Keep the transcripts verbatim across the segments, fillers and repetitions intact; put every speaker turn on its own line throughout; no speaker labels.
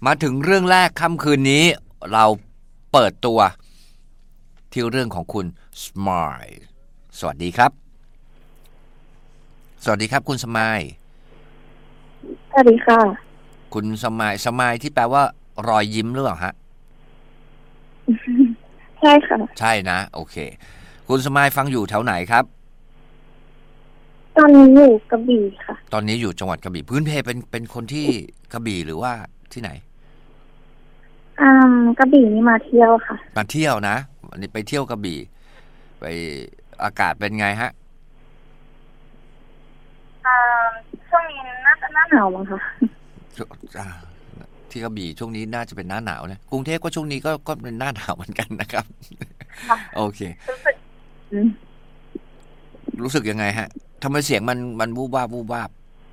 มาถึงเรื่องแรกค่ำคืนนี้เราเปิดตัวที่เรื่องของคุณสมายสวัสดีครับสวัสดีครับคุณสมาย
สวัสดีค่ะ
คุณสมายสมายที่แปลว่ารอยยิ้มหรือเปล่าฮะ
ใช่ค่ะ
ใช่นะโอเคคุณสมายฟังอยู่แถวไหนครับ
ตอนนี้อยู่กระบี่ค่ะ
ตอนนี้อยู่จังหวัดกระบี่พื้นเพเป็นเป็นคนที่กระบี่หรือว่าที่ไหน
อ่ากระบี่นี่มาเที่ยวค่ะ
มาเที่ยวนะวันนี้ไปเที่ยวกระบี่ไปอากาศเป็นไงฮะ
อ่าช่วงนี้น่าจะหน้าหนาวมั้งคะ
ที่กระบี่ช่วงนี้น่าจะเป็นหน้าหนาวนะกรุงเทพก็ช่วงนี้ก็ก็เป็นหน้าหนาวเหมือนกันนะครับโอเค
รู้สึก
รู้สึกยังไงฮะทำไมเสียงมันมันวูบวาบวูบวาบ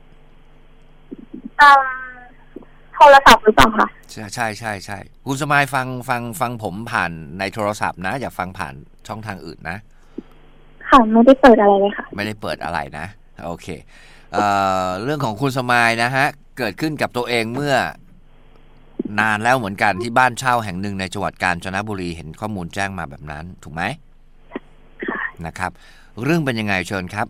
อ่าโทรศัพท์หรือเปล่าคะ
ใช่ใช่ใช่ใช่คุณสมายฟังฟังฟังผมผ่านในโทรศัพท์นะอย่าฟังผ่านช่องทางอื่นนะ
ค่ะไม่ได้เปิดอะไรเลยค่ะ
ไม่ได้เปิดอะไรนะโอเคเอ่อเรื่องของคุณสมายนะฮะเกิดขึ้นกับตัวเองเมื่อนานแล้วเหมือนกันที่บ้านเช่าแห่งหนึ่งในจังหวัดกาญจนบุรีเห็นข้อมูลแจ้งมาแบบนั้นถูกไหม
ค่ะ
นะครับเรื่องเป็นยังไงเชิญครับ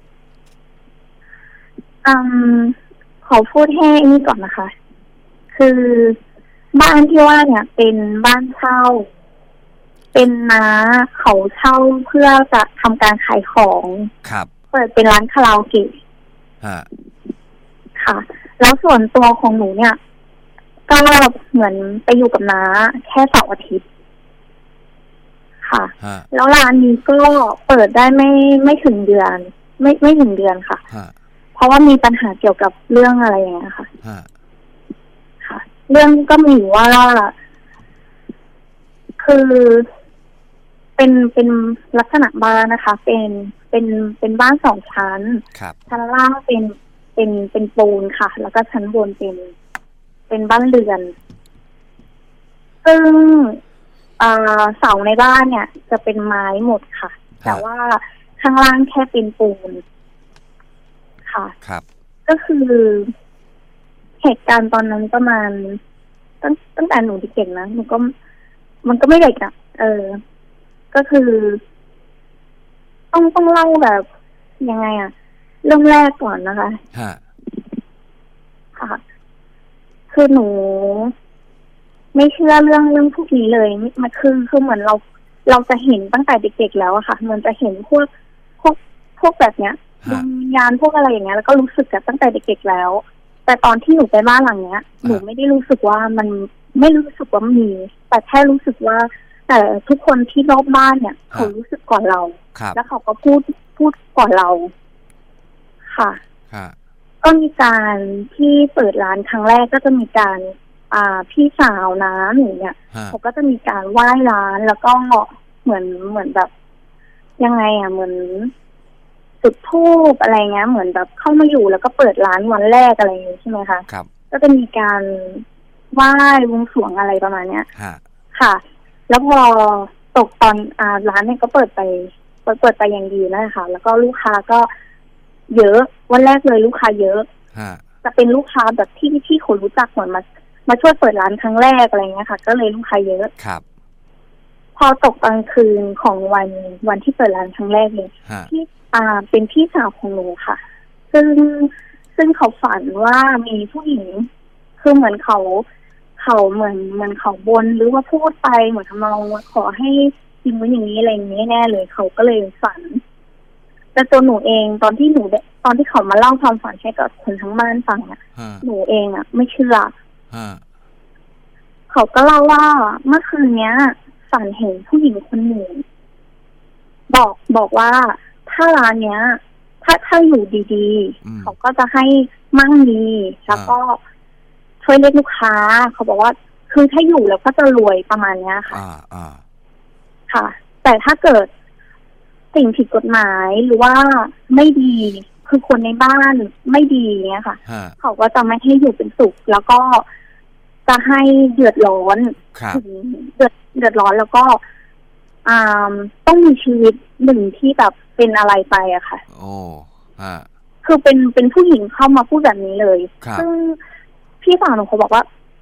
อืมขอพูดให้นี่ก่อนนะคะคือบ้านที่ว่าเนี่ยเป็นบ้านเช่าเป็นน้าเขาเช่าเพื่อจะทำการขายของ
ครับ
เปิดเป็นร้านคาราโอเกะ
ฮะ
ค่ะแล้วส่วนตัวของหนูเนี่ยก็เหมือนไปอยู่กับน้าแค่เสาร์อาทิตย์ค่ะแล้วร้านนี้ก็เปิดได้ไม่ไม่ถึงเดือนไม่ไม่ถึงเดือนค่ะเพราะว่ามีปัญหาเกี่ยวกับเรื่องอะไรอย่างเงี้ยค่ะค่ะเรื่องก็มีว่าคือเป็นเป็นลักษณะบ้านนะคะเป็นเป็นเป็นบ้านสองชั้นชั้นล่างเป็นเป็นเป็นปูนค่ะแล้วก็ชั้นบนเป็นเป็นบ้านเรือนซึ่งเสาในบ้านเนี่ยจะเป็นไม้หมดค่ะแต่ว่าข้างล่างแค่เป็นปูนค่ะ
ครับ
ก็คือเหตุการณ์ตอนนั้นประมาณตั้งตั้งแต่หนูเด็กๆนะหนูก็มันก็ไม่เด็กอ่ะเออก็คือต้องต้องเล่าแบบยังไงอ่ะเริ่มแรกก่อนนะคะค่ะคือหนูไม่เชื่อเรื่องเรื่องพวกนี้เลยมันคือคือเหมือนเราเราจะเห็นตั้งแต่เด็กๆแล้วอะค่ะมันจะเห็นพวกพวกพวกแบบเนี้ยดวงวิญญาณพวกอะไรอย่างเงี้ยแล้วก็รู้สึกกันตั้งแต่เด็กๆแล้วแต่ตอนที่หนูไปบ้านหลังเนี้ยหนูไม่ได้รู้สึกว่ามันไม่รู้สึกว่ามีแต่แค่รู้สึกว่าแต่ทุกคนที่รอบบ้านเนี่ยเขารู้สึกก่อนเราแล้วเขาก็พูดพูดก่อนเราค่ะก็มีการที่เปิดร้านครั้งแรกก็จะมีการอ่าพี่สาวนะหนูเนี่ยเขาก็จะมีการไหว้ร้านแล้วก็เหมือนเหมือนแบบยังไงอ่ะเหมือนจุดธูปอะไรเงี้ยเหมือนแบบเข้ามาอยู่แล้วก็เปิดร้านวันแรกอะไรอย่างนี้ใช่ไหมคะ
ครับ
ก็จะมีการไหว้บวงสรวงอะไรประมาณเนี้ยค่ะแล้วพอตกตอนอ่าร้านเนี่ยก็เปิดไปเปิดเปิดไปอย่างดีนะคะแล้วก็ลูกค้าก็เยอะวันแรกเลยลูกค้าเยอะจะเป็นลูกค้าแบบที่ที่คนรู้จักเหมือนมามาช่วยเปิดร้านครั้งแรกอะไรเงี้ยค่ะก็เลยลูกค้าเยอะ
ครับ
พอตกกลางคืนของวันวันที่เปิดร้านครั้งแรกเลยที่อ่าเป็นพี่สาวของหนูค่ะซึ่งซึ่งเขาฝันว่ามีผู้หญิงคือเหมือนเขาเขาเหมือนเหมือนเขาบนหรือว่าพูดไปเหมือนทำนองว่าขอให้ยิงไว้อย่างนี้อะไรอย่างนี้แน่เลยเขาก็เลยฝันแต่ตัวหนูเองตอนที่หนูตอนที่เขามาเล่าความฝันให้กับคนทั้งบ้านฟังอ่ะหนูเองอ่ะไม่เชื่อเขาก็เล่าว่าเมื่อคืนเนี้ยฝันเห็นผู้หญิงคนหนึ่งบอกบอกว่าถ้าร้านเนี้ยถ้าถ้าอยู่ดีๆเขาก็จะให้มั่งมีแล้วก็ช่วยเรียกลูกค้าเขาบอกว่าคือถ้าอยู่แล้วก็จะรวยประมาณเนี้ยค่ะค่ะแต่ถ้าเกิดสิ่งผิดกฎหมายหรือว่าไม่ดีคือคนในบ้านไม่ดีเนี้ยค่ะเขาก็จะไม่ให้อยู่เป็นสุขแล้วก็จะให้เดือดร้อนถึงเดือดเดือดร้อนแล้วก็อ่าต้องมีชีวิตหนึ่งที่แบบเป็นอะไรไปอะค่ะ
โอ้ฮะ
คือเป็นเป็นผู้หญิงเข้ามาพูดแบบนี้เลยซึ่งพี่สาวหนูเขาบอกว่า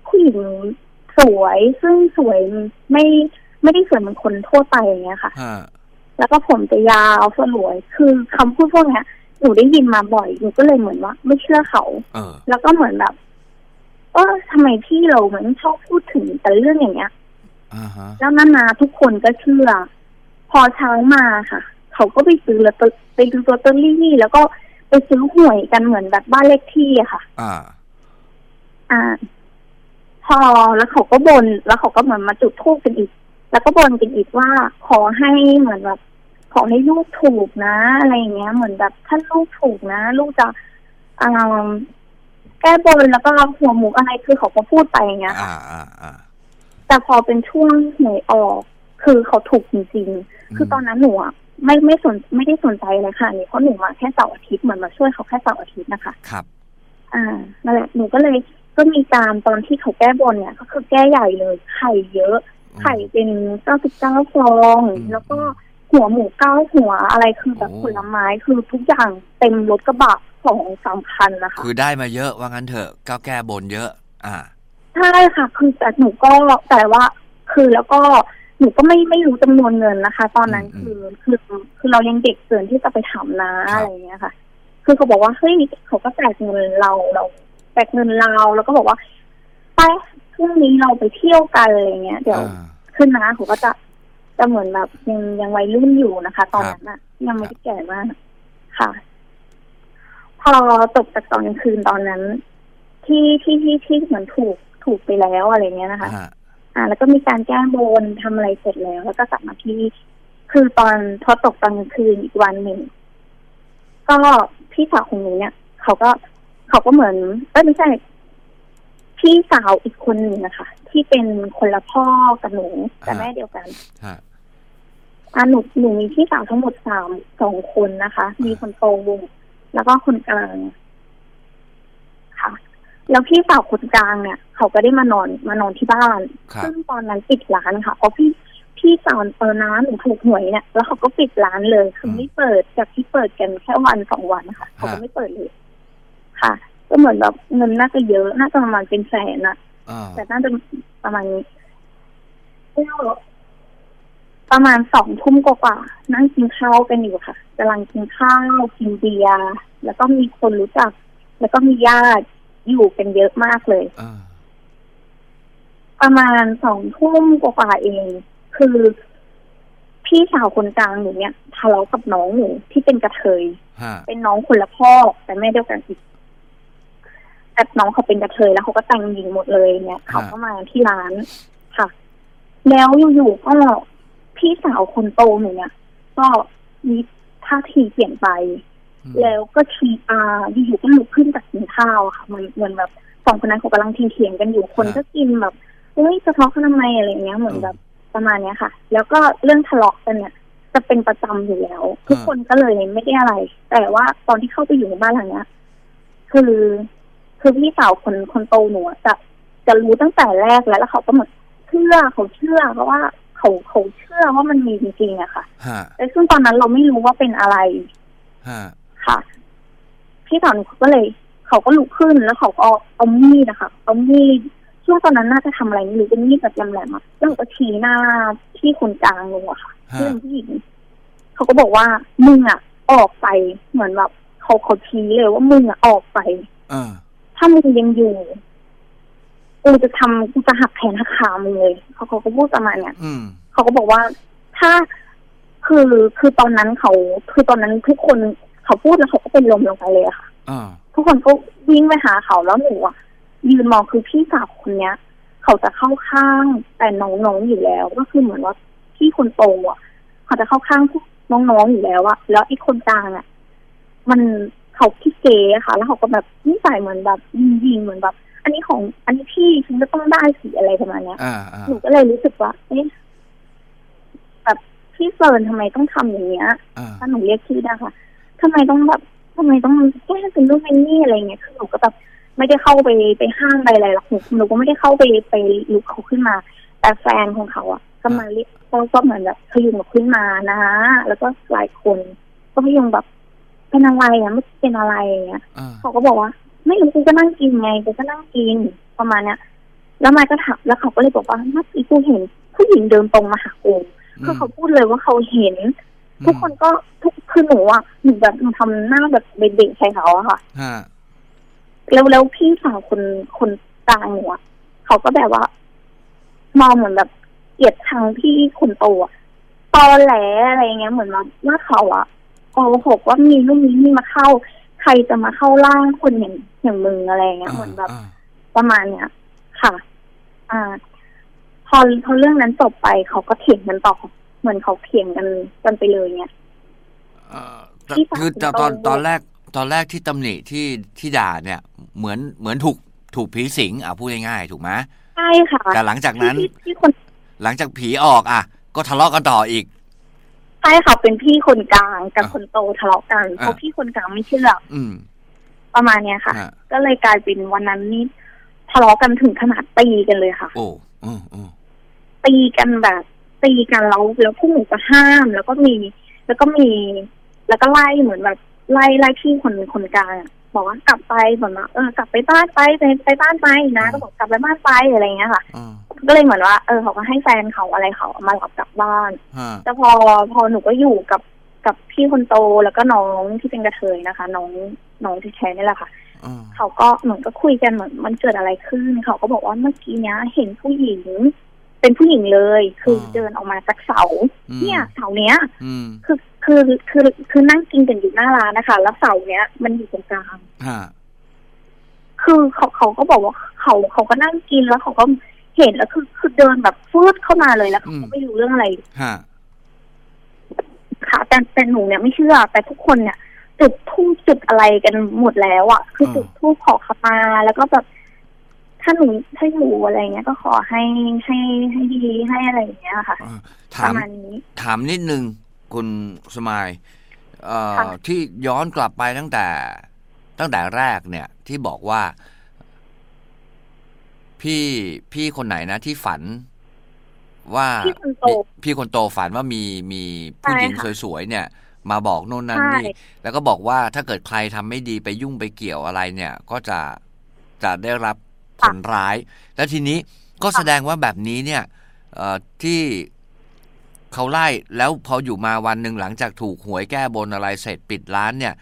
ผู้หญิงสวยซึ่งสวยไม่ไม่ได้สวยเหมือนคนทั่วไปอย่างเงี้ยค่ะแล้วก็ผมจะยาวสลวยคือคำพูดพวกเนี้ยหนูได้ยินมาบ่อยหนูก็เลยเหมือนว่าไม่เชื่อเขาแล้วก็เหมือนแบบเออทำไมพี่เราเหมือนชอบพูดถึงแต่เรื่องอย่างเงี้ยแล้วนานาทุกคนก็เชื่อพอเช้ามาค่ะเขาก็ไปซื้อแล้วไปดูตัวลอตเตอรี่แล้วก็ไปซื้อหวยกันเหมือนแบบบ้านเลขที่อะค่ะอ่าอ่าพอแล้วเขาก็บนแล้วเขาก็เหมือนมาจุดธูปกันอีกแล้วก็บนกันอีกว่าขอให้เหมือนแบบขอให้ลูกถูกนะอะไรอย่างเงี้ยเหมือนแบบถ้าลูกถูกนะลูกจะอ่าแก้บนแล้วก็หัวหมูอะไรคือเขาก็พูดไปอย่างเงี้ยค่ะแต่พอเป็นช่วงหวยออกคือเขาถูกจริงๆคือตอนนั้นหนูอ่ะไม่ไม่สนไม่ได้สนใจเลยค่ะนี่เพราะหนูมาแค่เสาร์อาทิตย์เหมือนมาช่วยเขาแค่เสาร์อาทิตย์นะคะครับอ่านั่นแหละหนูก็เลยก็มีการตอนที่เขาแก้บนเนี่ยก็คือแก้ใหญ่เลยไข่เยอะไข่เป็นเก้าสิบเก้าฟองแล้วก็หัวหมูเก้าหัวอะไรคือแบบผลไม้คือทุกอย่างเต็มรถกระบะสองสามคันนะคะ
คือได้มาเยอะว่างั้นเถอะก็แก้บนเยอะอ่า
ใช่ค่ะคือแต่หนูก็แต่ว่าคือแล้วก็หนูก็ไม่ไม่รู้จำนวนเงินนะคะตอนนั้นคือคือคือเรายังเด็กเกินที่จะไปถามนะอะไรเงี้ยค่ะคือเขาบอกว่าเฮ้ยเขาก็แจกเงินเราเราแจกเงินเราแล้วก็บอกว่าไปพรุ่งนี้เราไปเที่ยวกันอะไรเงี้ยเดี๋ยวขึ้นนะเขาก็จะจะเหมือนแบบยังยังวัยรุ่นอยู่นะคะตอนนั้นอะยังไม่ได้แก่มากค่ะพอตกจากตอนกลางคืนตอนนั้นที่ที่ที่ที่เหมือนถูกถูกไปแล้วอะไรเงี้ยนะคะอ่าแล้วก็มีการแก้บนทำอะไรเสร็จแล้วแล้วก็กลับมาที่คือตอนพอตกตอนกลางคืนอีกวันหนึ่งก็พี่สาวของหนูเนี่ยเขาก็เขาก็เหมือนเอ้ยไม่ใช่พี่สาวอีกคนหนึ่งนะคะที่เป็นคนละพ่อกับหนูแต่แม่เดียวกันอ่าหนูหนูมีพี่สาวทั้งหมดสามสองคนนะคะมีคนโตวงแล้วก็คนกลางค่ะแล้วพี่สาวคนกลางเนี่ยเขาก็ได้มานอนมานอนที่บ้านซึ่งตอนนั้นปิดร้านค่ะเพราะพี่พี่สาวเออน้าหนูถูกหวยเนี่ยแล้วเขาก็ปิดร้านเลยคือไม่เปิดจากที่เปิดกันแค่วันสองวันค่ะเขาก็ไม่เปิดเลยค่ะก็เหมือนแบบเงินน่าจะเยอะน่าจะประมาณเป็นแสนนะแต่น่าจะประมาณนี้ประมาณสองทุ่มกว่าๆนั่งกินข้าวกันอยู่ค่ะกำลังกินข้าวกินเบียร์แล้วก็มีคนรู้จักแล้วก็มีญาติอยู่กันเยอะมากเลยประมาณสองทุ่มกว่าๆเองคือพี่สาวคนกลางหนูเนี่ยทะเลาะกับน้องหนูที่เป็นกระเทยเป็นน้องคนละพ่อแต่แม่เดียวกันอีกแต่น้องเขาเป็นกระเทยแล้วเขาก็แต่งหญิงหมดเลยเนี่ยเขาก็มาที่ร้านค่ะแล้วอยู่ๆก็พี่สาวคนโตหนูเนี่ยก็มีท่าทีเปลี่ยนไปแล้วก็ชีอาอยู่ๆก็ลุกขึ้นจากกินข้าวค่ะมันเหมือนแบบสองคนนั้นเขากำลังเถียงกันอยู่คนก็กินแบบเฮ้ยจะทะเลาะกันทำไมอะไรเงี้ยเหมือนแบบประมาณเนี้ยค่ะแล้วก็เรื่องทะเลาะกันเนี่ยจะเป็นประจำอยู่แล้วทุกคนก็เลยไม่ได้อะไรแต่ว่าตอนที่เข้าไปอยู่ในบ้านหลังเนี้ยคือคือพี่สาวคนคนโตหนูจะจะรู้ตั้งแต่แรกแล้วแล้วเขาก็เหมือนเชื่อเขาเชื่อเพราะว่าเขาเขาเชื่อว่ามันมีจริงๆอะค่ะแต่ซึ่งตอนนั้นเราไม่รู้ว่าเป็นอะไรค่ะพี่สาวหนูก็เลยเขาก็ลุกขึ้นแล้วเขาก็เอามีดนะคะเอามีดช่วงตอนนั้นน่าจะทำอะไรไม่รู้เป็นมีดแบบแหลมๆอ่ะแล้วก็ชี้หน้าที่คนกลางลงอะค่ะที่เป็นผู้หญิงเขาก็บอกว่ามึงอะออกไปเหมือนแบบเขาเขาชี้เลยว่ามึงอะออกไปถ้ามึงยังอยู่กูจะทำกูจะหักแขนหักขามึงเลยเขาเขาก็พูดประมาณเนี้ยเขาก็บอกว่าถ้าคือคือตอนนั้นเขาคือตอนนั้นทุกคนเขาพูดแล้วเขาก็เป็นลมลงไปเลยอะค่ะทุกคนก็วิ่งไปหาเขาแล้วหนูอะยืนมองคือพี่สาวคนเนี้ยเขาจะเข้าข้างแต่น้องๆอยู่แล้วก็คือเหมือนว่าพี่คนโตอ่ะเขาจะเข้าข้างพวกน้องๆอยู่แล้วอะแล้วไอ้คนกลางอะมันเขาพี่เก๋ค่ะแล้วเขาก็แบบนิสัยเหมือนแบบยิงๆเหมือนแบบอันนี้ของอันนี้พี่ฉันจะต้องได้สิอะไรประมาณเนี้ยหนูก็เลยรู้สึกว่าเอ๊ะแบบพี่เฟิร์นทำไมต้องทำอย่างเงี้ยถ้าหนูเรียกชื่อได้ค่ะทำไมต้องแบบทำไมต้องแก้เป็นรูปเป็นนี่อะไรเงี้ยคือหนูก็แบบไม่ได้เข้าไปไปห้ามไปอะไรหรอกหนูหนูก็ไม่ได้เข้าไปไปลุกเขาขึ้นมาแต่แฟนของเขาอ่ะก็มาเรียกก็เหมือนแบบพยุงเขาขึ้นมานะแล้วก็หลายคนก็พยุงแบบเป็นอะไรอ่ะไม่เป็นอะไรอย่างเงี้ยเขาก็บอกว่าไม่รู้กูก็นั่งกินไงกูก็นั่งกินประมาณเนี้ยแล้วมายก็ถามแล้วเขาก็เลยบอกว่าเมื่อกี้กูเห็นผู้หญิงเดินตรงมาหากูคือเขาพูดเลยว่าเขาเห็นทุกคนก็ทุกคือหนูอ่ะหนูแบบหนูทำหน้าแบบเด็กๆใส่เขาอะค่ะแล้วแล้วพี่สาวคนคนกลางหนูอะเขาก็แบบว่ามองเหมือนแบบเกลียดชังพี่คนโตอะตอแหลอะไรเงี้ยเหมือนว่าว่าเขาอะโกหกว่ามีลูกนี้นี่มาเข้าใครจะมาเข้าร่างคนอย่างอย่างมึงอะไรเงี้ยเหมือนแบบประมาณเนี้ยค่ะ อ่า พอพอเรื่องนั้นจบไปเขาก็เถียงกันต่อเหมือนเขาเถียงกันกันไปเลยเนี่ย
คือตอนตอนแรกตอนแรกที่ตำหนิที่ที่ด่าเนี่ยเหมือนเหมือนถูกถูกผีสิงอ่ะพูดง่ายๆถูกไหม
ใช่ค่ะ
แต่หลังจากนั้นหลังจากผีออกอ่ะก็ทะเลาะกันต่ออีก
ใช่ค่ะเป็นพี่คนกลางกับคนโตทะเลาะกันเพราะพี่คนกลางไม่เชื่อ
อืม
ประมาณเนี้ยค่ะก็เลยกลายเป็นวันนั้นนี่ทะเลาะกันถึงขนาดตีกันเลยค่ะ
โอ้อืออือ
ตีกันแบบตีกันแล้วแล้วพวกหนูก็ห้ามแล้วก็มีแล้วก็มีแล้วก็ไล่เหมือนแบบไล่ไล่พี่คนคนกลางบอกว่ากลับไปเหมือนว่าเออกลับไปบ้านไปไปไปบ้านไปนะก็บอกกลับไปบ้านไปอะไรเงี้ยค่ะก็เลยเหมือนว่าเออเขาก็ให้แฟนเขาอะไรเขามารับกลับบ้านแต่พอพอหนูก็อยู่กับกับพี่คนโตแล้วก็น้องที่เป็นกระเทยนะคะน้องน้องที่แท้นี่แหละค่ะเขาก็เหมือนก็คุยกันเหมือนมันเกิดอะไรขึ้นเขาก็บอกว่าเมื่อกี้เนี้ยเห็นผู้หญิงเป็นผู้หญิงเลยคือเดินออกมาจากเสาเนี่ยเสาเนี้ยคือคือคือคือนั่งกินกันอยู่หน้าร้านนะคะแล้วเสาเนี้ยมันอยู่ตรงกลางคือเขาเขาก็บอกว่าเขาเขาก็นั่งกินแล้วเขาก็เห็นแล้วคือคือเดินแบบฟืดเข้ามาเลยแล้วเขาไม่รู้เรื่องอะไรค่ะแต่แต่หนูเนี่ยไม่เชื่อแต่ทุกคนเนี่ยจุดธูปจุดอะไรกันหมดแล้วอ่ะคือจุดธูปขอขมาแล้วก็แบบถ้าหนูถ้าอยู่อะไรเงี้ยก็ขอให้ให้ให้ดีให้อะไรอย่างเงี้ยค่ะประมาณนี้
ถามนิดนึงคุณสมายเอ่อที่ย้อนกลับไปตั้งแต่ตั้งแต่แรกเนี่ยที่บอกว่าพี่พี่คนไหนนะที่ฝันว่า
พี่คนโต
พี่คนโตฝันว่ามีมีผู้หญิงสวยๆเนี่ยมาบอกโน่นนั่นนี่แล้วก็บอกว่าถ้าเกิดใครทำไม่ดีไปยุ่งไปเกี่ยวอะไรเนี่ยก็จะจะได้รับผลร้ายแล้วทีนี้ก็แสดงว่าแบบนี้เนี่ยที่เขาไล่แล้วพออยู่มาวันหนึ่งหลังจากถูกหวยแก้บนอะไรเสร็จปิดร้านเนี่ย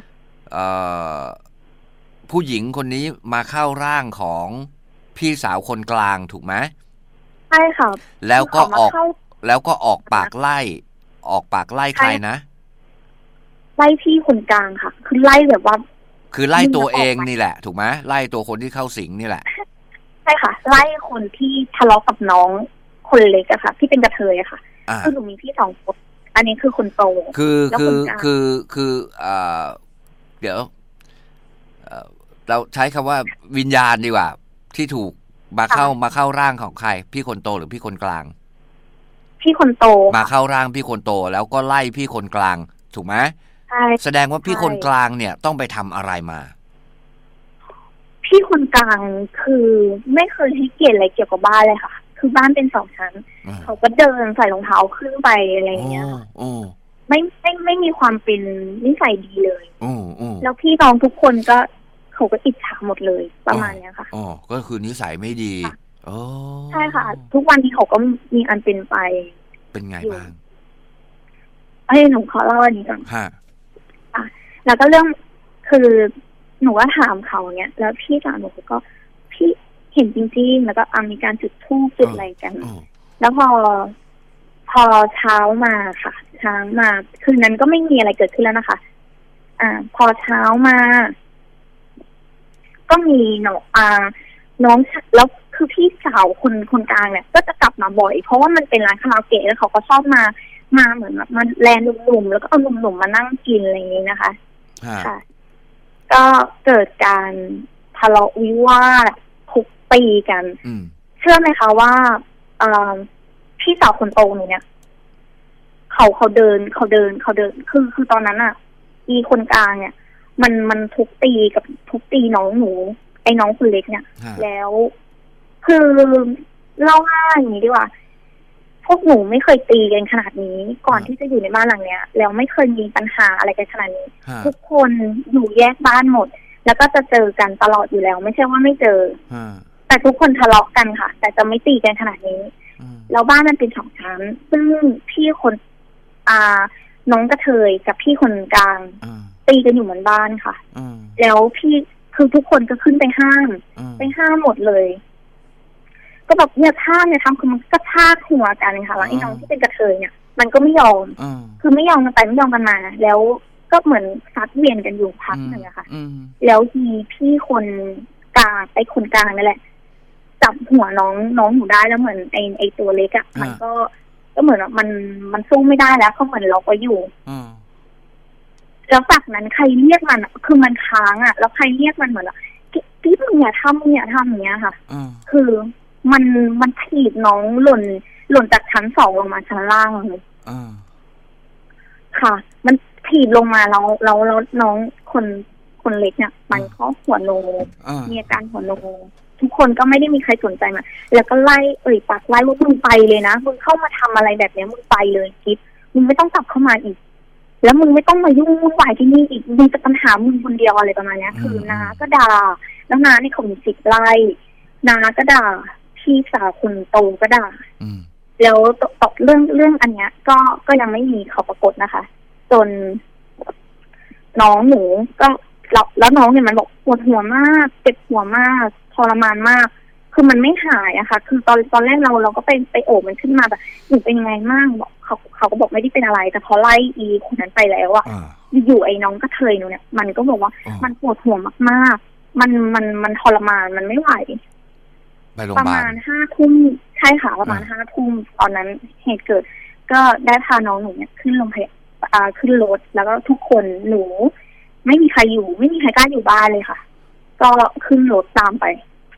ผู้หญิงคนนี้มาเข้าร่างของพี่สาวคนกลางถูกไหม
ใช่ค่ะ
แล้วก็ออกแล้วก็ออกปากไล่ออกปากไล่ใครนะ
ไล่พี่คนกลางค่ะคือไล่แบบว่า
คือไล่ตัวเองนี่แหละถูกไหมไล่ตัวคนที่เข้าสิงนี่แหละ
ใช่ค่ะไล่คนที่ทะเลาะกับน้องคนเล็กอะค่ะที่เป็นกระเทยอะค่ะคือหนูมีพี่สองคนอันนี้คือคนโต
คือคือคือคือเอ่อเดี๋ยวเราใช้คำว่าวิญญาณดีกว่าที่ถูกมาเข้ามาเข้าร่างของใครพี่คนโตหรือพี่คนกลาง
พี่คนโต
มาเข้าร่างพี่คนโตแล้วก็ไล่พี่คนกลางถูกไหม
ใช่
แสดงว่าพี่คนกลางเนี่ยต้องไปทำอะไรมา
พี่คนกลางคือไม่เคยให้เกียรติอะไรเกี่ยวกับบ้านเลยค่ะคือบ้านเป็นสองชั้นเขาก็เดินใส่รองเท้าขึ้นไปอะไรอย่างเงี้ยไม่ไม่ไม่มีความเป็นนิสัยดีเลยแล้วพี่น้องทุกคนก็เขาก็อิจฉาหมดเลยประมาณเนี้ยค่ะ
อ๋อก็คือนิสัยไม่ดีอ๋อ
ใช่ค่ะทุกวันนี้เขาก็มีอันเป็นไป
เป็นไงบ้าง
เอ้ยหนูขอเล่าอันนี้ก่อน
ค่ะ
อ่ะแล้วก็เรื่องคือหนูก็ถามเขาเนี้ยแล้วพี่สาวหนูก็พี่เห็นจริงๆแล้วก็มีการจุดธูปจุดอะไรกันแล้วพอพอเช้ามาค่ะเช้ามาคืนนั้นก็ไม่มีอะไรเกิดขึ้นแล้วนะคะอ่าพอเช้ามาก็มีน้องอ่าน้องแล้วคือพี่สาวคนคนกลางเนี่ยก็จะกลับมาบ่อยเพราะว่ามันเป็นร้านคาราโอเกะแล้วเขาก็ชอบมามาเหมือนแบบมาแลนหนุ่มๆแล้วก็เอาหนุ่มๆมานั่งกินอะไรอย่างนี้นะคะค่ะก็เกิดการทะเลาะวิวาททุบตีกันเชื่อไหมคะว่าพี่สาวคนโตหนูเนี่ยเขาเขาเดินเขาเดินเขาเดินคือคือตอนนั้นอ่ะอีคนกลางเนี่ยมันมันทุบตีกับทุบตีน้องหนูไอ้น้องคนเล็กเนี่ยแล้วคือเล่าง่ายอย่างนี้ดีกว่าพวกหนูไม่เคยตีกันขนาดนี้ก่อนที่จะอยู่ในบ้านหลังเนี้ยแล้วไม่เคยมีปัญหาอะไรกันขนาดนี้ทุกคนอยู่แยกบ้านหมดแล้วก็จะเจอกันตลอดอยู่แล้วไม่ใช่ว่าไม่เจอแแต่ทุกคนทะเลาะกันค่ะแต่จะไม่ตีกันขนาดนี้แล้วบ้านมันเป็นสองชั้นซึ่งพี่คนอ่าน้องกระเทยกับพี่คนกลางตีกันอยู่เหมือนบ้านค่ะแล้วพี่คือทุกคนก็ขึ้นไปห้ามไปห้ามหมดเลยก็แบบเนี่ยท่าเนี่ยทำคือมันก็ชากหัวกันค่ะแล้วไอ้น้องที่เป็นกระเทยเนี่ยมันก็ไม่ยอมคือไม่ยอมกันไปไม่ยอมกันมาแล้วก็เหมือนซัดเวียนกันอยู่พักหนึ่งอะค่ะแล้วทีพี่คนกลางไอ้คนกลางนั่นแหละจับหัวน้องน้องหนูได้แล้วเหมือนไอ้ไอ้ตัวเล็กอะมันก็ก็เหมือนว่ามันมันสู้ไม่ได้แล้วเขาเหมือนล็อกไว้อยู่แล้วจากนั้นใครเรียกมันคือมันค้างอะแล้วใครเรียกมันเหมือนว่าพี่มึงอย่าทำมึงอย่าทำอย่างเงี้ยค่ะคือมันมันถีบน้องหล่นหล่นจากชั้นสองลงมาชั้นล่างเลยค่ะมันถีบลงมาแล้วแล้วแล้วน้องคนคนเล็กเนี่ยมันก็หัวโนมีอาการหัวโนทุกคนก็ไม่ได้มีใครสนใจมันแล้วก็ไล่เอ่ยปากไล่ว่ามึงไปเลยนะมึงเข้ามาทำอะไรแบบนี้มึงไปเลยกิ๊บมึงไม่ต้องกลับเข้ามาอีกแล้วมึงไม่ต้องมายุ่งวุ่นวายที่นี่อีกมีแต่ปัญหามึงคนเดียวอะไรประมาณนี้คือน้าก็ด่าแล้วน้านี่เขามีสิบไล่น้าก็ด่าพี่สาวคนโตก็ด่าแล้วตกเรื่องเรื่องอันเนี้ยก็ก็ยังไม่มีเขาปรากฏนะคะจนน้องหนูก็แล้วแล้วน้องเนี่ยมันบอกปวดหัวมากเจ็บหัวมากทรมานมากคือมันไม่หายอะค่ะคือตอนตอนแรกเราเราก็ไปไปโอบมันขึ้นมาแบบหนูเป็นยังไงมากบอกเขาเขาก็บอกไม่ได้เป็นอะไรแต่พอไล่อีคนนั้นไปแล้วอะอยู่ไอ้น้องก็เทยหนูเนี่ยมันก็บอกว่ามันปวดหัวมากๆมันมันมันทรมานมันไม่ไหวประมาณห้าทุ่มใช่ค่ะประมาณห้าทุ่มตอนนั้นเหตุเกิดก็ได้พาน้องหนูเนี่ยขึ้นลงพยอ่าขึ้นรถแล้วก็ทุกคนหนูไม่มีใครอยู่ไม่มีใครกล้าอยู่บ้านเลยค่ะก็ขึ้นรถตามไป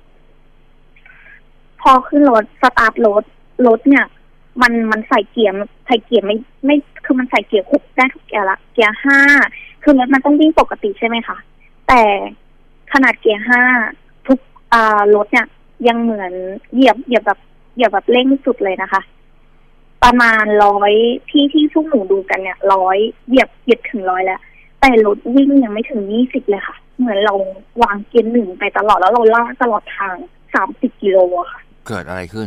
พอขึ้นรถสตาร์ทรถรถเนี่ยมันมันใส่เกียร์ใส่เกียร์ไม่ไม่คือมันใส่เกียร์คุกได้ทุกเกียร์ละเกียร์ห้าคือรถมันต้องวิ่งปกติใช่ไหมคะแต่ขนาดเกียร์ห้าทุกอ่ารถเนี่ยยังเหมือนเหยียบเหยียบแบบเหยียบแบบเร่งสุดเลยนะคะประมาณร้อยที่ที่ทุกหนูดูกันเนี่ยร้อยเหยียบเหยียบถึงร้อยแล้วแต่รถวิ่งยังไม่ถึงยี่สิบเลยค่ะเหมือนเราวางเกียร์หนึ่งไปตลอดแล้วเราลากตลอดทางสามสิบกิโลอะค่ะ
เกิดอะไรขึ้น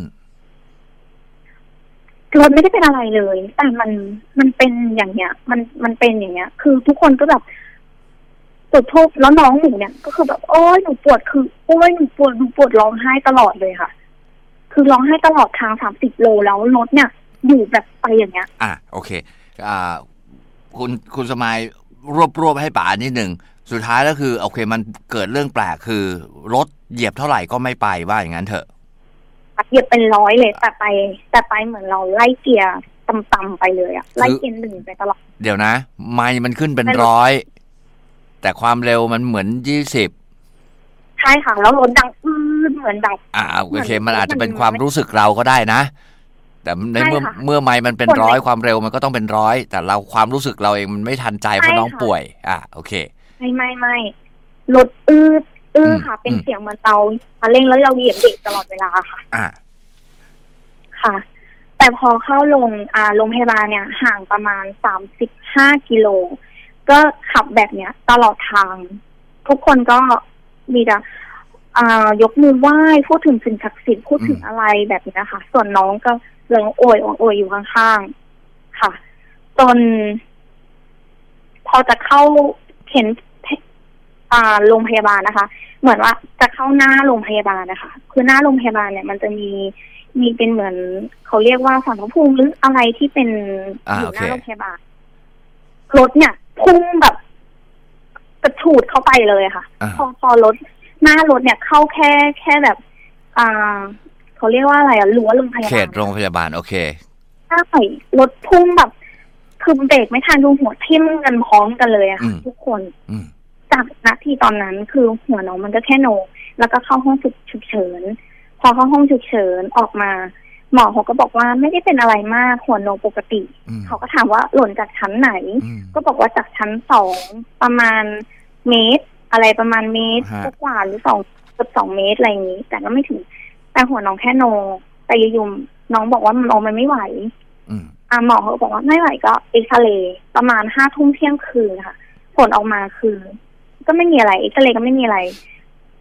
รถไม่ได้เป็นอะไรเลยแต่มันมันเป็นอย่างเงี้ยมันมันเป็นอย่างเงี้ยคือทุกคนก็แบบปวดทุกแล้วน้องหนูเนี่ยก็คือแบบโอ้ยหนูปวดคือโอ้ยหนูปวดหนูปวดร้องไห้ตลอดเลยค่ะคือร้องไห้ตลอดทางสามสิบโลแล้วรถเนี่ยอยู่แบบไปอย่างเงี้ย
อ่ะโอเคอ่าคุณคุณสมัยรวบรวบให้ป๋านิดหนึ่งสุดท้ายแล้วคือโอเคมันเกิดเรื่องแปลกคือรถเหยียบเท่าไหร่ก็ไม่ไปว่าอย่างนั้นเถอะ
เหยียบเป็นร้อยเลยแต่ไปแต่ไปเหมือนเราไล่เกียร์ต่ำๆไปเลยอะไล่เกียร์หนึ่งไปตลอด
เดี๋ยวนะไมล์มันขึ้นเป็นร้อยแต่ความเร็วมันเหมือนยี่สิบ
ใช่ค่ะแล้วรถดังอื้อเหมือนดับ
อ่าโอเคมันอาจจะเป็นความรู้สึกเราก็ได้นะแต่ในเมื่อเมื่อไมล์มันเป็นร้อยความเร็วมันก็ต้องเป็นร้อยแต่เราความรู้สึกเราเองมันไม่ทันใจเพราะน้องป่วยอ่าโอเค
ไม่ไม่ไม่รถอื้ออื้อค่ะเป็นเสียงเหมือนเตาเร่งแล้วเราเหยียบเบรกตลอดเวลาค่ะ
อ่า
ค่ะแต่พอเข้าโรงอ่าโรงพยาบาลเนี่ยห่างประมาณสามสิบห้ากิโลก็ขับแบบเนี้ยตลอดทางทุกคนก็มีแต่อ่ายกมือไหว้พูดถึงสิ่งศักดิ์สิทธิ์พูดถึงอะไรแบบนี้ค่ะส่วนน้องก็ร้องโอยโอยอยู่ข้างๆค่ะจนพอจะเข้าเห็นอ่าโรงพยาบาลนะคะเหมือนว่าจะเข้าหน้าโรงพยาบาลนะคะคือหน้าโรงพยาบาลเนี่ยมันจะมีมีเป็นเหมือนเขาเรียกว่าสารพระภูมิหรืออะไรที่เป็นอยู่หน้าโรงพยาบาลรถเนี่ยพุ่งแบบกระฉูดเข้าไปเลยค่ะพอพอรถหน้ารถเนี่ยเข้าแค่แค่แบบอ่าเขาเรียกว่าอะไรอ่ะรั้วโรงพยาบาล
เขตโรงพยาบาลโอเค
ถ้าใส่รถพุ่งแบบคือเบรกไม่ทันดูหัวทิ่มกันพร้อมกันเลยอะค่ะทุกคนจากณที่ตอนนั้นคือหัวน้องมันก็แค่โนแล้วก็เข้าห้องฉุกเฉินพอเข้าห้องฉุกเฉินออกมาหมอเขาก็บอกว่าไม่ได้เป็นอะไรมากหัวโนปกติเขาก็ถามว่าหล่นจากชั้นไหนก็บอกว่าจากชั้นสองประมาณเมตรอะไรประมาณเมตรกว่าหรือสองเกือบสองเมตรอะไรอย่างนี้แต่ก็ไม่ถึงแต่หัวน้องแค่โนแต่ยุ่มน้องบอกว่ามันโนมันไม่ไหวอ่าหมอเขาบอกว่าไม่ไหวก็เอ็กซเรย์ประมาณห้าทุ่มเที่ยงคืนค่ะผลออกมาคือก็ไม่มีอะไรเอ็กซเรย์ก็ไม่มีอะไร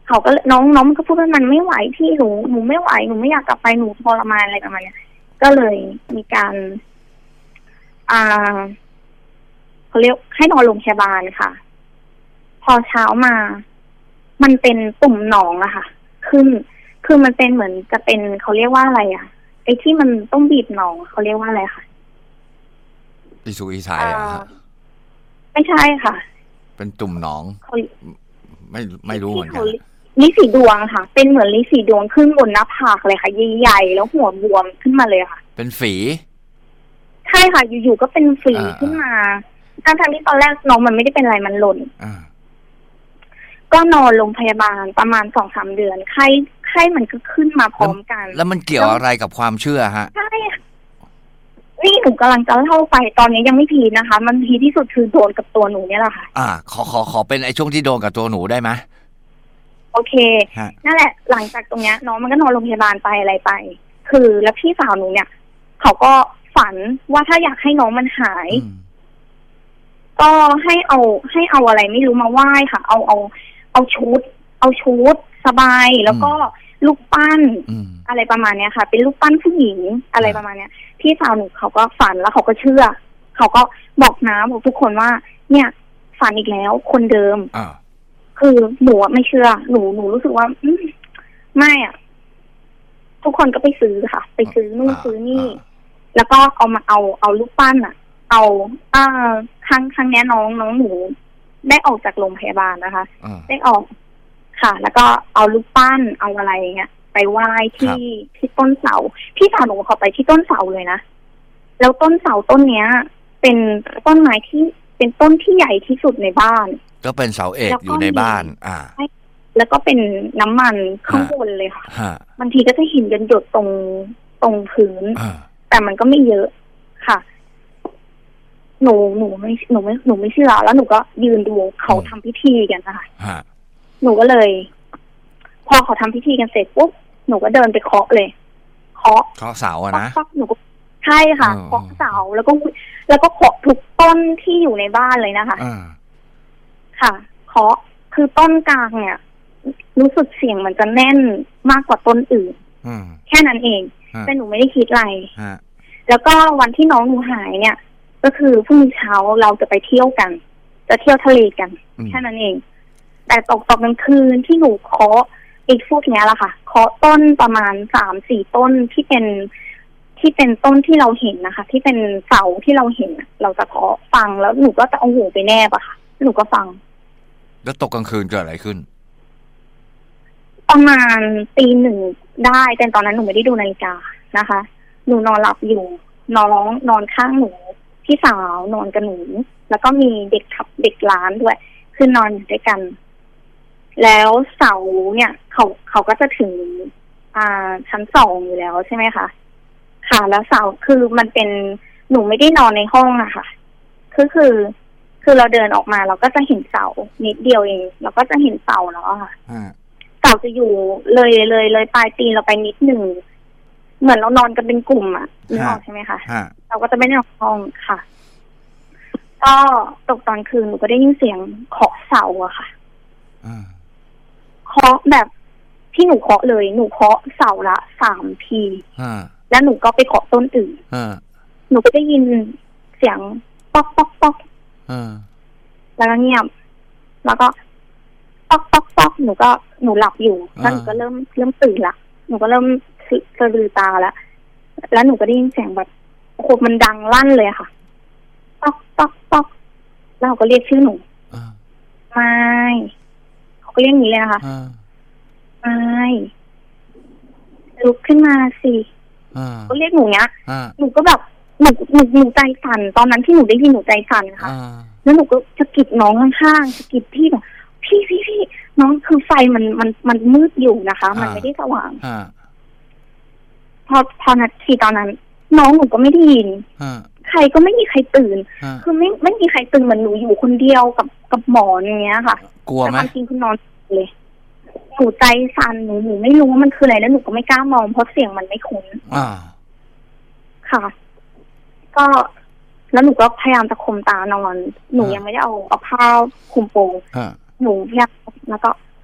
เขาก็น้องน้องมันก็พูดว่ามันไม่ไหวพี่หนูหนูไม่ไหวหนูไม่อยากกลับไปหนูทรมานอะไรประมาณนี้ก็เลยมีการอ่าเขาเรียกให้นอนโรงพยาบาลค่ะพอเช้ามามันเป็นตุ่มหนองอะค่ะขึ้นคือมันเป็นเหมือนจะเป็นเขาเรียกว่าอะไรอะไอ้ที่มันต้องบีบหนองเขาเรียกว่าอะไรค่ะ
อิสุอิสัยอะ
ไม่ใช่ค่ะ
เป็นตุ่มหนองไม่ไม่รู้เหมือนกัน
ลิสีดวงค่ะเป็นเหมือนลิสีดวงขึ้นบนหน้าผากเลยค่ะใหญ่ๆแล้วหัวบวมขึ้นมาเลยค่ะ
เป็นฝี
ใช่ค่ะอยู่ๆก็เป็นฝีขึ้นมาทั้งๆที่ตอนแรกน้องมันไม่ได้เป็นอะไรมันหล่นก็นอนโรงพยาบาลประมาณสองสามเดือนไข้ไข้มันก็ขึ้นมาพร้อมกัน
แล้วมันเกี่ยวอะไรกับความเชื่อฮะ
ใช่นี่หนูกำลังจะเล่าไปตอนนี้ยังไม่พีนะคะมันพีที่สุดคือโดนกับตัวหนูเนี่ยแหละค่ะ
อ่าขอขอขอเป็นไอ้ช่วงที่โดนกับตัวหนูได้ไหม
โอเคนั่นแหละหลังจากตรงเนี้ยน้องมันก็นอนโรงพยาบาลไปอะไรไปคือแล้วพี่สาวหนูเนี่ยเขาก็ฝันว่าถ้าอยากให้น้องมันหายก็ให้เอาให้เอาอะไรไม่รู้มาไหว้ค่ะเอาเอาเอาชุดเอาชุดสบายแล้วก็ลูกปั้นอะไรประมาณเนี้ยค่ะเป็นลูกปั้นผู้หญิงอะไรประมาณเนี้ยพี่สาวหนูเขาก็ฝันแล้วเขาก็เชื่อเขาก็บอกน้าบอกทุกคนว่าเนี่ยฝันอีกแล้วคนเดิมคือหนูไม่เชื่อหนูหนูรู้สึกว่าไม่อ่ะทุกคนก็ไปซื้อค่ะไปซื้อนู่นซื้อนี่แล้วก็เอามาเอาเอาลูกปั้นอ่ะเอาอ่าครั้งครั้งนี้น้องน้องหนูได้ออกจากโรงพยาบาลนะคะได้ออกค่ะแล้วก็เอาลูกปั้นเอาอะไรเงี้ยไปไหว้ที่ที่ต้นเสาพี่สาวหนูเขาไปที่ต้นเสาเลยนะแล้วต้นเสาต้นเนี้ยเป็นต้นไม้ที่เป็นต้นที่ใหญ่ที่สุดในบ้าน
ก็เป็นเสาเอกอยู่ในบ้านอ่า
แล้วก็เป็นน้ำมันข้างบนเลยค่ะบางทีก็จะเห็นหยดตรงตรงพื้นแต่มันก็ไม่เยอะค่ะหนูหนูไม่หนูไม่หนูไม่เชื่อแล้วหนูก็ยืนดูเขาทำพิธีกันนะคะหนูก็เลยพอเขาทำพิธีกันเสร็จปุ๊บหนูก็เดินไปเคาะเลยเคาะ
เคาะเสาอะนะ
หนูก็ใช่ค่ะเคาะเสาแล้วก็แล้วก็เคาะทุกต้นที่อยู่ในบ้านเลยนะคะค่ะเคาะคือต้นกลางเนี่ยรู้สึกเสียงมันจะแน่นมากกว่าต้นอื่นแค่นั้นเองแต่หนูไม่ได้คิดอะไรแล้วก็วันที่น้องหนูหายเนี่ยก็คือพรุ่งนี้เช้าเราจะไปเที่ยวกันจะเที่ยวทะเลกันแค่นั้นเองแต่ตกตกกลางคืนที่หนูเคาะอีกพวกนี้แหละค่ะเคาะต้นประมาณสามสี่ต้นที่เป็นที่เป็นต้นที่เราเห็นนะคะที่เป็นเสาที่เราเห็นเราจะเคาะฟังแล้วหนูก็จะเอาหูไปแนบอะค่ะหนูก็ฟัง
แล้วตกกลางคืนเกิดอะไรขึ้น
ประมาณตีหนึ่งได้แต่ตอนนั้นหนูไม่ได้ดูนาฬิกานะคะหนูนอนหลับอยู่นอนร้องนอนข้างหนูพี่สาวนอนกับหนูแล้วก็มีเด็กขับเด็กร้านด้วยคือนอนอยู่ด้วยกันแล้วเสาเนี่ยเขาเขาก็จะถึงอ่าชั้นสองอยู่แล้วใช่ไหมคะค่ะแล้วเสาคือมันเป็นหนูไม่ได้นอนในห้องอะค่ะคือคือคือเราเดินออกมาเราก็จะเห็นเสานิดเดียวเองเราก็จะเห็นเสาแล้วค่ะเสาจะอยู่เลยเลยเลยปลายตีนเราไปนิดหนึ่งเหมือนเรานอนกันเป็นกลุ่มอะนึกออกใช่ไหมคะเราก็จะไม่ได้นอนห้องค่ะก็ตกตอนคืนหนูก็ได้ยินเสียงเคาะเสาอะค่ะเคาะแบบที่หนูเคาะเลยหนูเคาะเสาละสามทีแล้วหนูก็ไปเคาะต้นอื่นหนูก็ได้ยินเสียงป๊อกป๊อกป๊อกแล้วก็เงียบแล้วก็ป๊อกป๊อกป๊อกหนูก็หนูหลับอยู่แล้วหนูก็เริ่มเริ่มตื่นละหนูก็เริ่มสะดือตาแล้วแล้วหนูก็ได้ยินเสียงแบบโคตรมันดังลั่นเลยค่ะป๊อกป๊อกป๊อกแล้วเขาก็เรียกชื่อหนูไม่เขาก็เรียกอย่างนี้เลยนะคะไม่ลุกขึ้นมาสิก็เรียกหนูเนี้ยหนูก็แบบหนูหนูหนูใจสั่นตอนนั้นที่หนูได้ยินหนูใจสั่นค่ะแล้วหนูก็สะกิดน้องข้างๆสะกิดพี่แบบพี่พี่พี่น้องคือไฟมันมันมันมืดอยู่นะคะมันไม่ได้สว่างพอพอนาทีตอนนั้นน้องหนูก็ไม่ได้ยินใครก็ไม่มีใครตื่นคือไม่ไม่มีใครตื่นเหมือนหนูอยู่คนเดียวกับกับหมอนอย่างเงี้ยค่ะ
กลัวไหม
จริงคุณนอนเลยหนูใจสั่นหนูหนูไม่รู้ว่ามันคืออะไรแล้วหนูก็ไม่กล้ามองเพราะเสียงมันไม่คุ้นค่ะก็แล้วหนูก็พยายามจะข่มตานอนหนูยังไม่ได้เอาเอาผ้าคลุมโปงหนูพยายามแล้วก็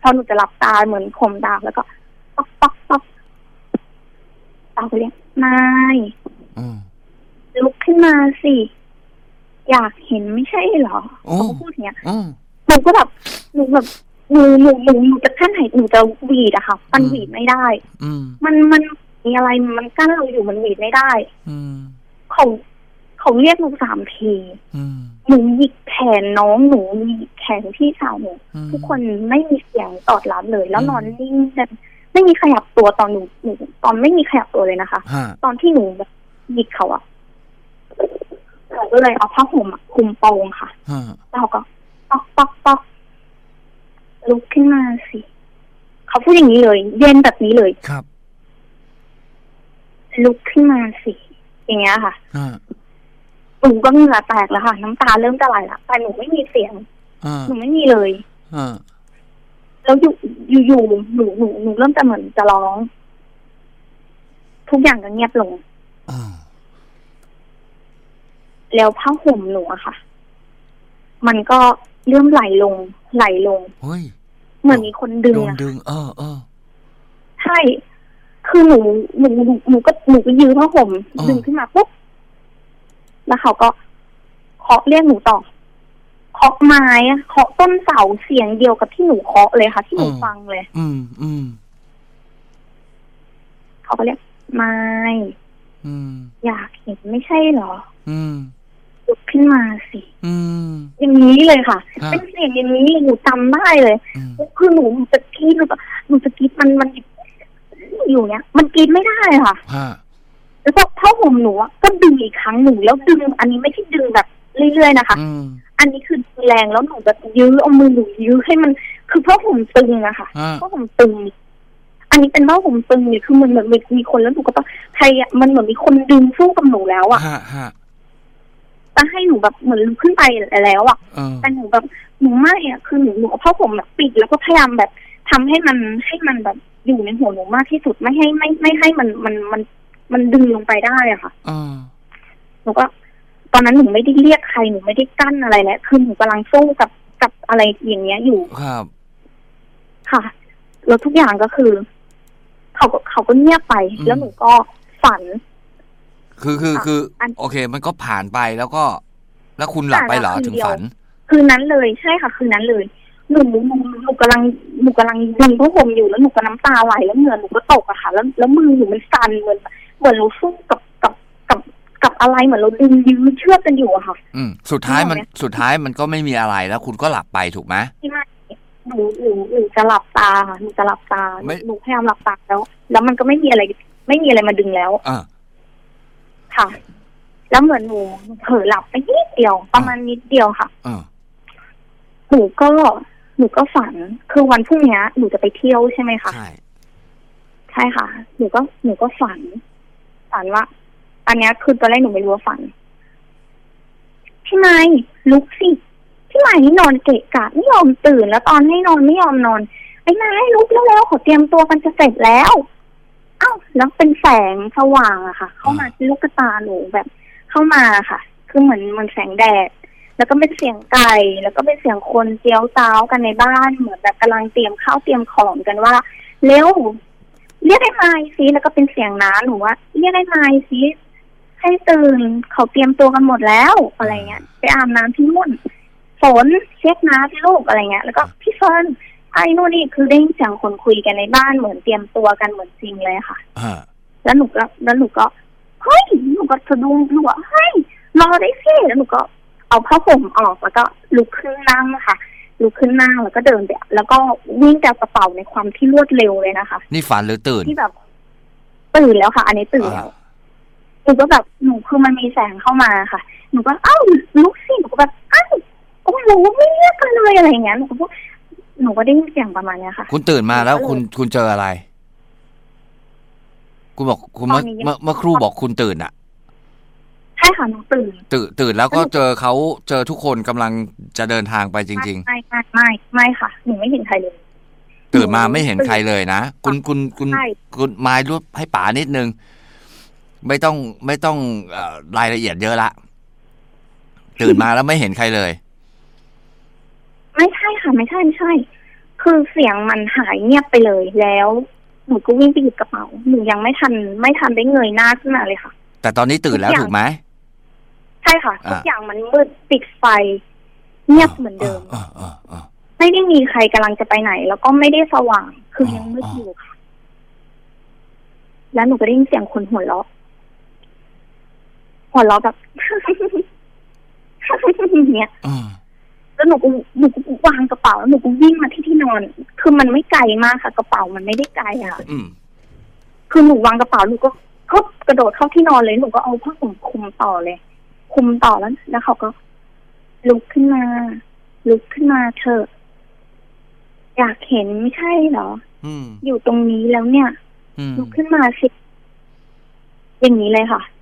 พอหนูจะหลับตาเหมือนผมดาบแล้วก็ป๊อกป๊อกป๊อกตาก็เรียกนายลุกขึ้นมาสิอยากเห็นไม่ใช่เหรอเขาก็พูดอย่างเงี้ยหนูก็แบบหนูแบบหนูหนูหนูหนูจะขั้นไหนหนูจะหวีดอะค่ะมันหวีดไม่ได้มันมันมีอะไรมันกั้นเราอยู่มันหวีดไม่ได้เขาเขาเรียกหนูสามทีหนูหยิกแขนน้องหนูหยิกแขนพี่สาวหนูทุกคนไม่มีเสียงตอบรับเลยแล้วนอนนิ่งแบบไม่มีขยับตัวตอนหนูหนูตอนไม่มีขยับตัวเลยนะคะตอนที่หนูแบบหยิกเขาอะเขาก็เลยเอาผ้าห่มคลุมโปงค่ะแล้วเขาก็ป๊อกป๊อกป๊อกลุกขึ้นมาสิเขาพูดอย่างนี้เลยเย็นแบบนี้เลย
ครับ
ลุกขึ้นมาสิอย่างเงี้ยค่ะหนูก็เหงื่อแตกแล้วค่ะน้ำตาเริ่มจะไหลละแต่หนูไม่มีเสียงหนูไม่มีเลยแล้วอยู่อยู่อยู่หนูหนูหนูเริ่มจะเหมือนจะร้องทุกอย่างก็เงียบลงแล้วผ้าห่มหนูอะค่ะมันก็เริ่มไหลลงไหลลงเหมือนมีคนดึงอะ
ดึงเออเออ
ใช่คือหนูหนูหนูหนูก็หนูก็ยื้อผ้าห่มดึงขึ้นมาปุ๊บแล้วเขาก็เคาะเรียกหนูต่อเคาะไม้เคาะต้นเสาเสียงเดียวกับที่หนูเคาะเลยค่ะที่หนูฟังเลย
อืมอืม
เขาก็เรียกไม้อยากเห็นไม่ใช่เหรอ
อืม
ลุกขึ้นมาสิ
อืม
อย่างนี้เลยค่ะเป็นเสียงอย่างนี้หนูจำได้เลยคือหนูจะกรี๊ดหนูจะหนูจะกรี๊ดมันมันอยู่เนี้ยมันกรี๊ดไม่ได้ค่ะแล้วก็ผ้าห่มหนูก็ดึงอีกครั้งหนึ่งแล้วดึงอันนี้ไม่ใช่ดึงแบบเรื่อยๆนะคะอันนี้คือแรงแล้วหนูแบบยื้อเอามือหนูยื้อให้มันคือผ้าห่มตึงอะค่ะผ้าห่มตึงอันนี้เป็นผ้าห่มตึงเนี่ยคือมันเหมือนมีคนแล้วหนูก็ต้องใครอะมันเหมือนมีคนดึงสู้กับหนูแล้วอะจะให้หนูแบบเหมือนลุกขึ้นไปแล้วอะแต่หนูแบบหนูไม่อะคือหนูหนูเอาผ้าห่มแบบปิดแล้วก็พยายามแบบทำให้มันให้มันแบบอยู่ในหัวหนูมากที่สุดไม่ให้ไม่ไม่ให้มันมันมันมันดึงลงไปได้อะค่ะหนูก็ตอนนั้นหนูไม่ได้เรียกใครหนูไม่ได้กั้นอะไรแล้วคือหนูกำลังสู้กับกับอะไรอย่างเงี้ยอยู่
ครับ
ค่ะแล้วทุกอย่างก็คือเขาก็เขาก็เงียบไปแล้วหนูก็ฝัน
คือคือคือโอเคมันก็ผ่านไปแล้วก็แล้วคุณหลับไปเหรอถึงฝัน
คืนนั้นเลยใช่ค่ะคืนนั้นเลยหนูหนูหนูกำลังหนูกำลังดึงผ้าห่มอยู่แล้วหนูก็น้ำตาไหลแล้วเหงื่อหนูก็ตกอะค่ะแล้วแล้วมือหนูมันสั่นเหมือนเหมือนเราสู้กับกับกับกับอะไรเหมือนเราดึงยื้อเชือกกันอยู่อะค่ะ
อืมสุดท้ายมันสุดท้ายมันก็ไม่มีอะไรแล้วคุณก็หลับไปถูกไหม
ไม่หนูหนูหนูจะหลับตาหนูจะหลับตาหนูพยายามหลับตาแล้วแล้วมันก็ไม่มีอะไรไม่มีอะไรมาดึงแล้ว
อ่า
ค่ะแล้วเหมือนหนูเผลอหลับไปนิดเดียวประมาณนิดเดียวค่ะ
อ่า
หนูก็หนูก็ฝันคือวันพรุ่งนี้หนูจะไปเที่ยวใช่ไหมคะ
ใช่
ใช่ค่ะหนูก็หนูก็ฝันฝันว่าอันนี้คือตอนแรกหนูไม่รู้ว่าฝันพี่ไม้ลุกสิพี่ไม้นี่นอนเกะกะไม่ยอมตื่นแล้วตอนให้นอนไม่ยอมนอนไอ้ไม้ลุกแล้วๆขอเตรียมตัวกันจะเสร็จแล้วอ้าวแล้วเป็นแสงสว่างอะค่ะเข้ามาที่ลูกตาหนูแบบเข้ามาค่ะคือเหมือนมันแสงแดดแล้วก็เป็นเสียงไก่แล้วก็เป็นเสียงคนเจียวจ้าวกันในบ้านเหมือนแบบกำลังเตรียมข้าวเตรียมของกันว่าเร็วเรียกไอ้ไม้สิแล้วก็เป็นเสียงน้าหนูว่าเรียกไอ้ไม้สิให้ตื่นเขาเตรียมตัวกันหมดแล้วอะไรเงี้ยไปอาบน้ำที่นู่นฝนเช็คน้าที่ลูกอะไรเงี้ยแล้วก็พี่เฟิร์นไอ้นู่นนี่คือได้ยินเสียงคนคุยกันในบ้านเหมือนเตรียมตัวกันเหมือนจริงเลยค่ะแล้วหนูก็แล้วหนูก็เฮ้ยหนูก็สะดุ้งหนูว่าเฮ้ยรอได้สิแล้วหนูก็เอาผ้าห่มออกแล้วก็ลุกขึ้นนั่งค่ะลุกขึ้นนั่งแล้วก็เดินไปแล้วก็วิ่งจากกระเป๋าในความที่รวดเร็วเลยนะคะ
นี่ฝันหรือตื่น
ที่แบบตื่นแล้วค่ะอันนี้ตื่นแล้วหนูก็แบบหนูคือมันมีแสงเข้ามาค่ะหนูก็อ้าวลุกสิหนูก็แบบอ้าวโอ้โหไม่เรียกกันเลยอะไรอย่างเงี้ยหนูก็หนูก็ได้ยินเสียงประมาณนี้ค่ะ
คุณตื่นมาแล้วคุณคุณเจออะไรคุณบอกคุณเมื่อเมื่อเมื่อครู่บอกคุณตื่นอะ
ใช่ค่ะหนูตื่น
ตื่นตื่นแล้วก็เจอเขาเจอทุกคนกำลังจะเดินทางไปจริง
ๆไม่ไม่ไม่ไม่ค่ะหนูไม่เห็นใครเลย
ตื่นมาไม่เห็นใครเลยนะคุณคุณคุณคุณไม้รูปให้ป๋านิดนึงไม่ต้องไม่ต้องรายละเอียดเยอะละตื่นมาแล้วไม่เห็นใครเลย
ไม่ใช่ค่ะไม่ใช่ไม่ใช่คือเสียงมันหายเงียบไปเลยแล้วหนูก็วิ่งไปหยิบกระเป๋าหนูยังไม่ทันไม่ทันได้เงยหน้าขึ้นมาเลยค่ะ
แต่ตอนนี้ตื่นแล้วถูกไหม
ใช่ค่ะทุกอย่างมันมืดปิดไฟเงียบเหมือนเดิมไม่ได้มีใครกำลังจะไปไหนแล้วก็ไม่ได้สว่างคือยังมืดอยู่ค่ะแล้วหนูก็ได้ยินเสียงคนหัวเราะหัวเราะแบบเนี้ยแล้วหนูก็หนูก็วางกระเป๋าแล้วหนูก็วิ่งมาที่ที่นอนคือมันไม่ไกลมากค่ะกระเป๋ามันไม่ได้ไกลค่ะคือหนูวางกระเป๋าหนูก็ก็กระโดดเข้าที่นอนเลยหนูก็เอาผ้าห่มคลุมต่อเลยคลุมต่อแล้วแล้วเขาก็ลุกขึ้นมาลุกขึ้นมาเถอะอยากเห็นไม่ใช่เหรออยู่ตรงนี้แล้วเนี่ยลุกขึ้นมาสิอย่างนี้เลยค่ะ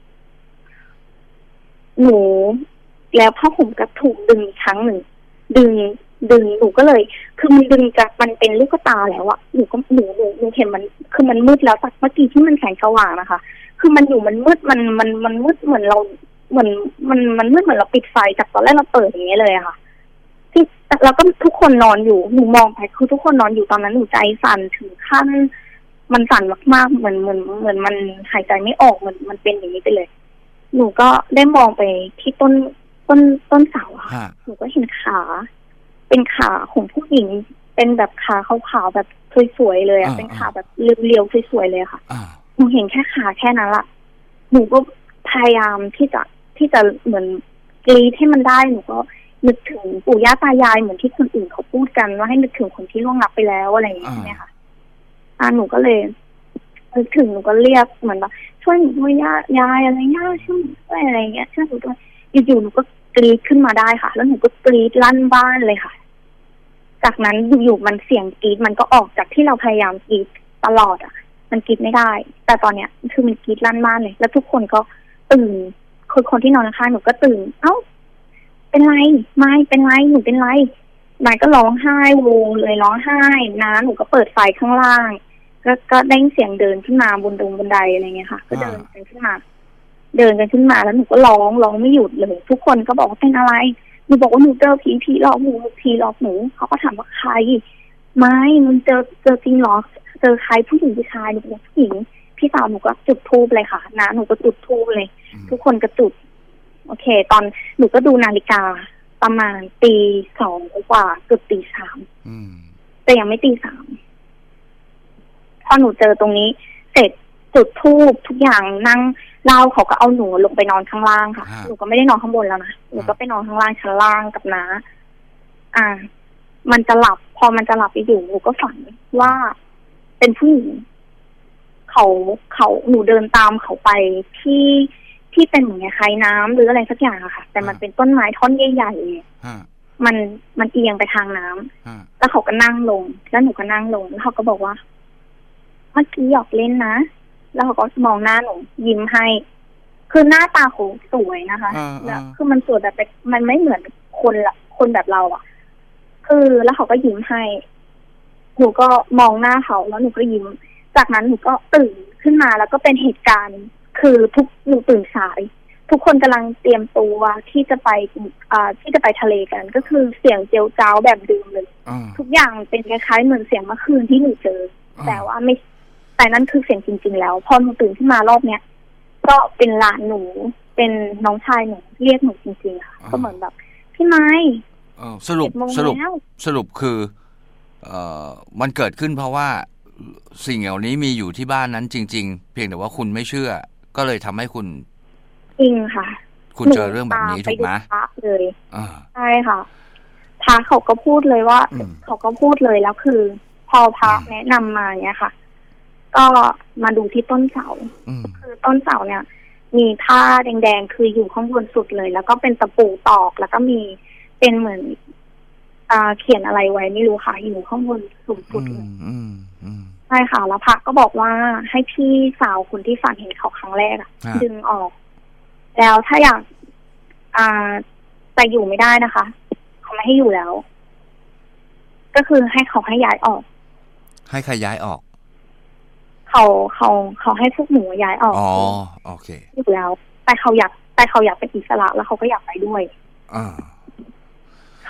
หนูแล้วผ้าห่มก็ถูกดึงอีกครั้งหนึ่งดึงดึงหนูก็เลยคือมันดึงจากมันเป็นลูกตาแล้วอะหนูก็หนูหนูหนูเห็นมันคือมันมืดแล้วจากเมื่อกี้ที่มันแสงสว่างนะคะคือมันอยู่มันมืดมันมันมันมืดเหมือนเราเหมือนมันมันมืดเหมือนเราปิดไฟจากตอนแรกเราเปิดอย่างเงี้ยเลยอะค่ะที่แล้วก็ทุกคนนอนอยู่หนูมองไปคือทุกคนนอนอยู่ตอนนั้นหนูใจสั่นถึงขั้นมันสั่นมากๆเหมือนเหมือนเหมือนมันหายใจไม่ออกเหมือนมันเป็นอย่างนี้ไปเลยหนูก็ได้มองไปที่ต้นต้นต้นเสาค่ะหนูก็เห็นขาเป็นขาของผู้หญิงเป็นแบบขาขาวๆแบบสวยๆเลยอ่ะเป็นขาแบบเรียวๆสวยๆเลยค่ะหนูเห็นแค่ขาแค่นั้นละหนูก็พยายามที่จะที่จะเหมือนกรีดให้มันได้หนูก็นึกถึงปู่ย่าตายายเหมือนที่คนอื่นเขาพูดกันว่าให้นึกถึงคนที่ล่วงลับไปแล้วอะไรอย่างเงี้ยค่ะอ่าหนูก็เลยนึกถึงหนูก็เรียกเหมือนแบบช่วยหนูด้วยย่ายายอะไรย่าช่วยหนูด้วยอะไรเงี้ยช่วยหนูด้วยอยู่ๆหนูก็กรีดขึ้นมาได้ค่ะแล้วหนูก็กรีดลั่นบ้านเลยค่ะจากนั้นอยู่ๆมันเสียงกรีดมันก็ออกจากที่เราพยายามกรีดตลอดอ่ะมันกรีดไม่ได้แต่ตอนเนี้ยคือมันกรีดลั่นบ้านเลยแล้วทุกคนก็ตื่นคนคนที่นอนข้างหนูก็ตื่นเอ้าเป็นไรไม่เป็นไรหนูเป็นไรนายก็ร้องไห้โวเลยร้องไห้นะหนูก็เปิดไฟข้างล่างก็ก็ได้เสียงเดินขึ้นมาบนดงบนไดอะไรเงี้ยค่ะก็เดินกันขึ้นมาเดินกันขึ้นมาแล้วหนูก็ร้องร้องไม่หยุดเลยทุกคนก็บอกว่าเป็นอะไรหนูบอกว่าหนูเจอผีผีหลอกหนูผีหลอกหนูเขาก็ถามว่าใครไม่มันเจอเจอจริงหรอเจอใครผู้หญิงผู้ชายหนูบอกผู้หญิงพี่สาวหนูก็จุดธูปเลยค่ะนะหนูก็จุดธูปเลยทุกคนก็จุดโอเคตอนหนูก็ดูนาฬิกาประมาณตีสองกว่าเกือบตีสามแต่ยังไม่ตีสามพอหนูเจอตรงนี้เสร็จจุดธูปทุกอย่างนั่งเล่าเขาก็เอาหนูลงไปนอนข้างล่างค่ะหนูก็ไม่ได้นอนข้างบนแล้วนะหนูก็ไปนอนข้างล่างชั้นล่างกับน้าอ่ามันจะหลับพอมันจะหลับไปอยู่หนูก็ฝันว่าเป็นผู้หญิงเขาเขาหนูเดินตามเขาไปที่ที่เป็นเหมือนคล้ายน้ำหรืออะไรสักอย่างอะค่ะแต่มันเป็นต้นไม้ท่อนใหญ่ๆมันมันเอียงไปทางน้ำแล้วเขาก็นั่งลงแล้วหนูก็นั่งลงแล้วเขาก็บอกว่าเมื่อกี้หยอกเล่นนะแล้วเขาก็มองหน้าหนูยิ้มให้คือหน้าตาเขาสวยนะคะแล้วคือมันสวยแบบมันไม่เหมือนคนละคนแบบเราอ่ะคือแล้วเขาก็ยิ้มให้หนูก็มองหน้าเขาแล้วหนูก็ยิ้มจากนั้นหนูก็ตื่นขึ้นมาแล้วก็เป็นเหตุการณ์คือทุกหนูตื่นสายทุกคนกำลังเตรียมตัวที่จะไปอ่าที่จะไปทะเลกันก็คือเสียงเจียวจ้าวแบบเดิมเลยทุกอย่างเป็นคล้ายๆเหมือนเสียงเมื่อคืนที่หนูเจอแต่ว่าไม่แต่นั่นคือเสียงจริงๆแล้วพอหนูตื่นขึ้นมารอบเนี้ยก็เป็นหลานหนูเป็นน้องชายหนูเรียกหนูจริงๆค่ะก็เหมือนแบบพี่ไม้
สรุปสรุปสรุปคือเอ่อมันเกิดขึ้นเพราะว่าสิ่งเหล่านี้มีอยู่ที่บ้านนั้นจริงๆเพียงแต่ว่าคุณไม่เชื่อก็เลยทำให้คุณ
จริงค่ะ
คุณเจอเรื่องแบบนี้ถูกไหม
เลยใช่ค่ะพระเขาก็พูดเลยว่าเขาก็พูดเลยแล้วคือพอพระแนะนำมาเนี้ยค่ะก็มาดูที่ต้นเสาคือต้นเสาเนี่ยมีผ้าแดงๆคืออยู่ข้างบนสุดเลยแล้วก็เป็นตะปูตอกแล้วก็มีเป็นเหมือนอ่าเขียนอะไรไว้ไม่รู้ค่ะอยู่ข้างบนสูงสุดเลยใช่ค่ะแล้วพระก็บอกว่าให้พี่สาวคนที่ฝันเห็นเขาครั้งแรกอะดึงออกแล้วถ้าอยากอ่าแต่อยู่ไม่ได้นะคะเขาไม่ให้อยู่แล้วก็คือให้เขาให้ย้ายออก
ให้ใครย้ายออก
เขาเขาเขาให้พวกหนูย้ายออก
อ๋อโอเค
อยู่แล้วแต่เขาอยากแต่เขาอยากเป็นอิสระแล้วเขาก็อยากไปด้วยอ่าค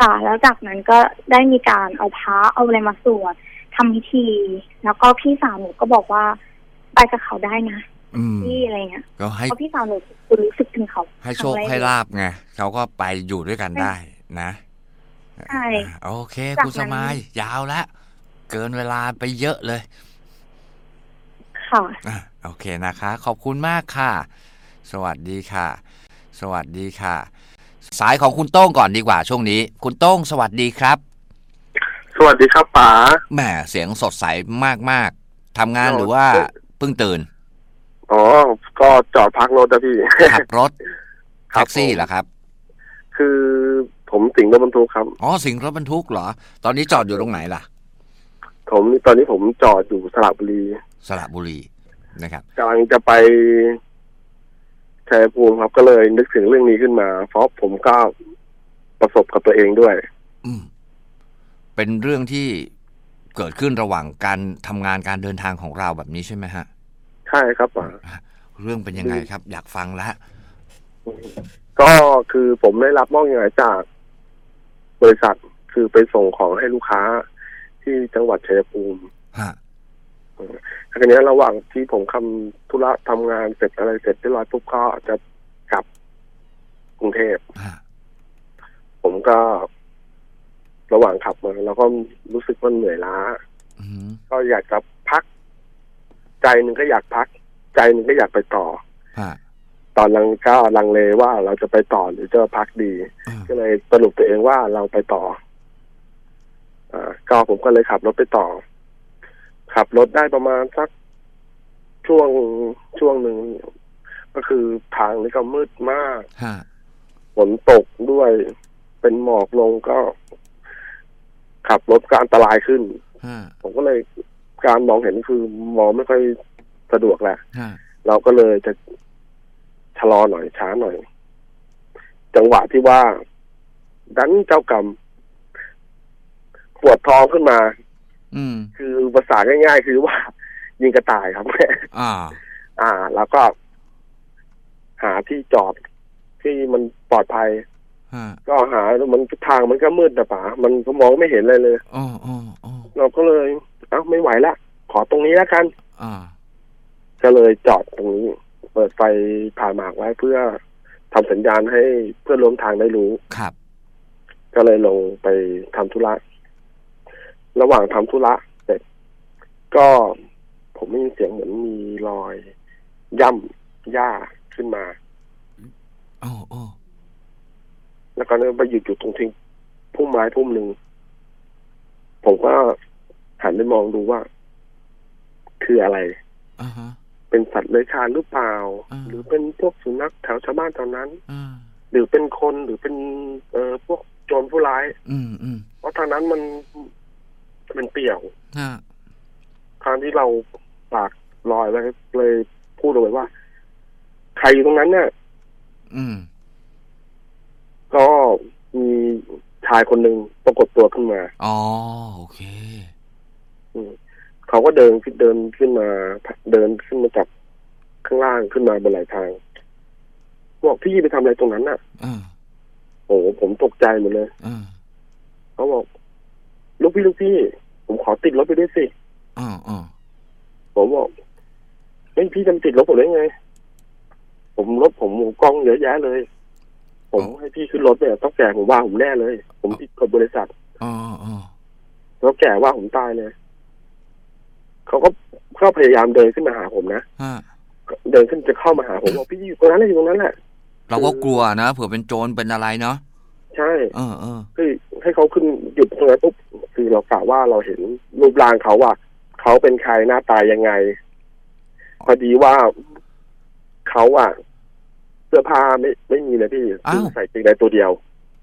ค่ะแล้วจากนั้นก็ได้มีการเอาพระเอาอะไรมาสวดทำพิธีแล้วก็พี่สาวหนูก็บอกว่าไปกับเขาได้นะที่อะไรเงี้ย
ก็ให้
เพราะพี่สาวหนูคือรู้สึกถึงเขา
ให้โชคให้ลาบไงเขาก็ไปอยู่ด้วยกันได้นะ
ใช่
โอเคคุณสมัยยาวแล้วเกินเวลาไปเยอะเลย
ค่ะ
อ่ะโอเคนะคะขอบคุณมากค่ะสวัสดีค่ะสวัสดีค่ะสายของคุณโต้งก่อนดีกว่าช่วงนี้คุณโต้งสวัสดีครับ
สวัสดีครับป๋า
แหมเสียงสดใสมากๆทำงานหรือว่าเพิ่งตื่น
อ๋อก็จอดพักรถนะพี่
ขับรถแท็กซี่เหรอครับ
คือผมสิงรถบรรทุกครับ
อ๋อสิงรถบรรทุกเหรอตอนนี้จอดอยู่ตรงไหนล่ะ
ผมตอนนี้ผมจอดอยู่สระบุรี
สระบุรีนะครับ
กำลังจะไปชัยภูมิครับก็เลยนึกถึงเรื่องนี้ขึ้นมาเพราะผมก็ประสบกับตัวเองด้วย
อืมเป็นเรื่องที่เกิดขึ้นระหว่างการทำงานการเดินทางของเราแบบนี้ใช่ไหมฮะ
ใช่ครับป๋า
เรื่องเป็นยังไงครับอยากฟังแล้ว
ก็คือผมได้รับมอบหมายจากบริษัทคือไปส่งของให้ลูกค้าที่จังหวัดชัยภูมิ
ฮะ
ทีนี้ระหว่างที่ผมทำธุระทำงานเสร็จอะไรเสร็จเรียบร้อยปุ๊บก็จะกลับกรุงเทพผมก็ระหว่างขับมาแล้วก็รู้สึกว่าเหนื่อยล้าก็อยากจะพักใจหนึ่งก็อยากพักใจหนึ่งก็อยากไปต่อตอนนั้นก็ลังเลว่าเราจะไปต่อหรือจะพักดีก็เลยสรุปตัวเองว่าเราไปต่ออ่าก็ผมก็เลยขับรถไปต่อขับรถได้ประมาณสักช่วงช่วงหนึ่งก็คือทางนี้ก็มืดมากฝนตกด้วยเป็นหมอกลงก็ขับรถก็อันตรายขึ้นผมก็เลยการมองเห็นคือมองไม่ค่อยสะดวกแหละเราก็เลยจะชะลอหน่อยช้าหน่อยจังหวะที่ว่าดันเจ้ากรรมปวดท้องขึ้นมา
อืม
คือภาษาง่ายๆคือว่ายิงกระต่ายครับแม่
อ่า
อ่าแล้วก็หาที่จอดที่มันปลอดภัยก็หามันทางมันก็มืดนะป๋ามันก็มองไม่เห็นอะไรเลย
อ๋ออ๋อ
เราก็เลยเอ้าไม่ไหวละขอตรงนี้แล้วกัน
อ่า
ก็เลยจอดตรงนี้เปิดไฟผ่าหมากไว้เพื่อทำสัญญาณให้เพื่อนร่วมทางได้รู้
ครับ
ก็เลยลงไปทำธุระระหว่างทำธุระเสร็จก็ผมได้ยินเสียงเหมือนมีรอยย่ำหญ้าขึ้นมา
อ๋ออ๋อ
แล้วก็เนี่ยไปหยุดอยู่ตรงทิ้งพุ่มไม้พุ่มหนึ่งผมก็หันไปมองดูว่าคืออะไร
อ่าฮะ
เป็นสัตว์เลื้อยคลานหรือเปล่าหรือเป็นพวกสุนัขแถวชาวบ้านแถวนั้นหรือเป็นคนหรือเป็นเอ่อพวกโจรผู้ร้าย
อืมอืม
เพราะทางนั้นมันมันเปี่ยวทางที่เราปากลอยไว้เลยพูดเอาไว้ว่าใครอยู่ตรงนั้นเนี่ย
อืม
ก็มีชายคนหนึ่งปรากฏตัวขึ้นมา
อ๋อโอเค
อืมเขาก็เดินขึ้นเดินขึ้นมาเดินขึ้นมาจากข้างล่างขึ้นมาบนไหล่ทางบอกพี่ไปทำอะไรตรงนั้นน่ะโอ้ผมตกใจหมดเลยเขาบอกลูกพี่ลูกพี่ผมขอติดรถไปด้วยสิผมบอกเฮ้ยพี่จะติดรถผมได้ไงผมรถผมกล้องเยอะแยะเลยผมให้พี่ขึ้นรถเนี่ยต้องแก่ผมว่าผมแน่เลยผมติดกับบริษัทแล้วแก่ว่าผมตายเลยเขาก็เขาพยายามเดินขึ้นมาหาผมนะเดินขึ้นจะเข้ามาหาผมบอกพี่อยู่ตรงนั้นเลยอยู่ตรงนั้นแหละ
เราก็กลัวนะเผื่อเป็นโจรเป็นอะไรเนาะ
ใช่
เออเออ
คือให้เขาขึ้นหยุดตรงนั้นปุ๊บคือเรากะว่าเราเห็นรูปร่างเขาว่าเขาเป็นใครหน้าตายังไงพอดีว่าเขาอ่ะเสื้อผ้าไม่ไม่มีเลยพี่ใส่เกงในตัวเดียว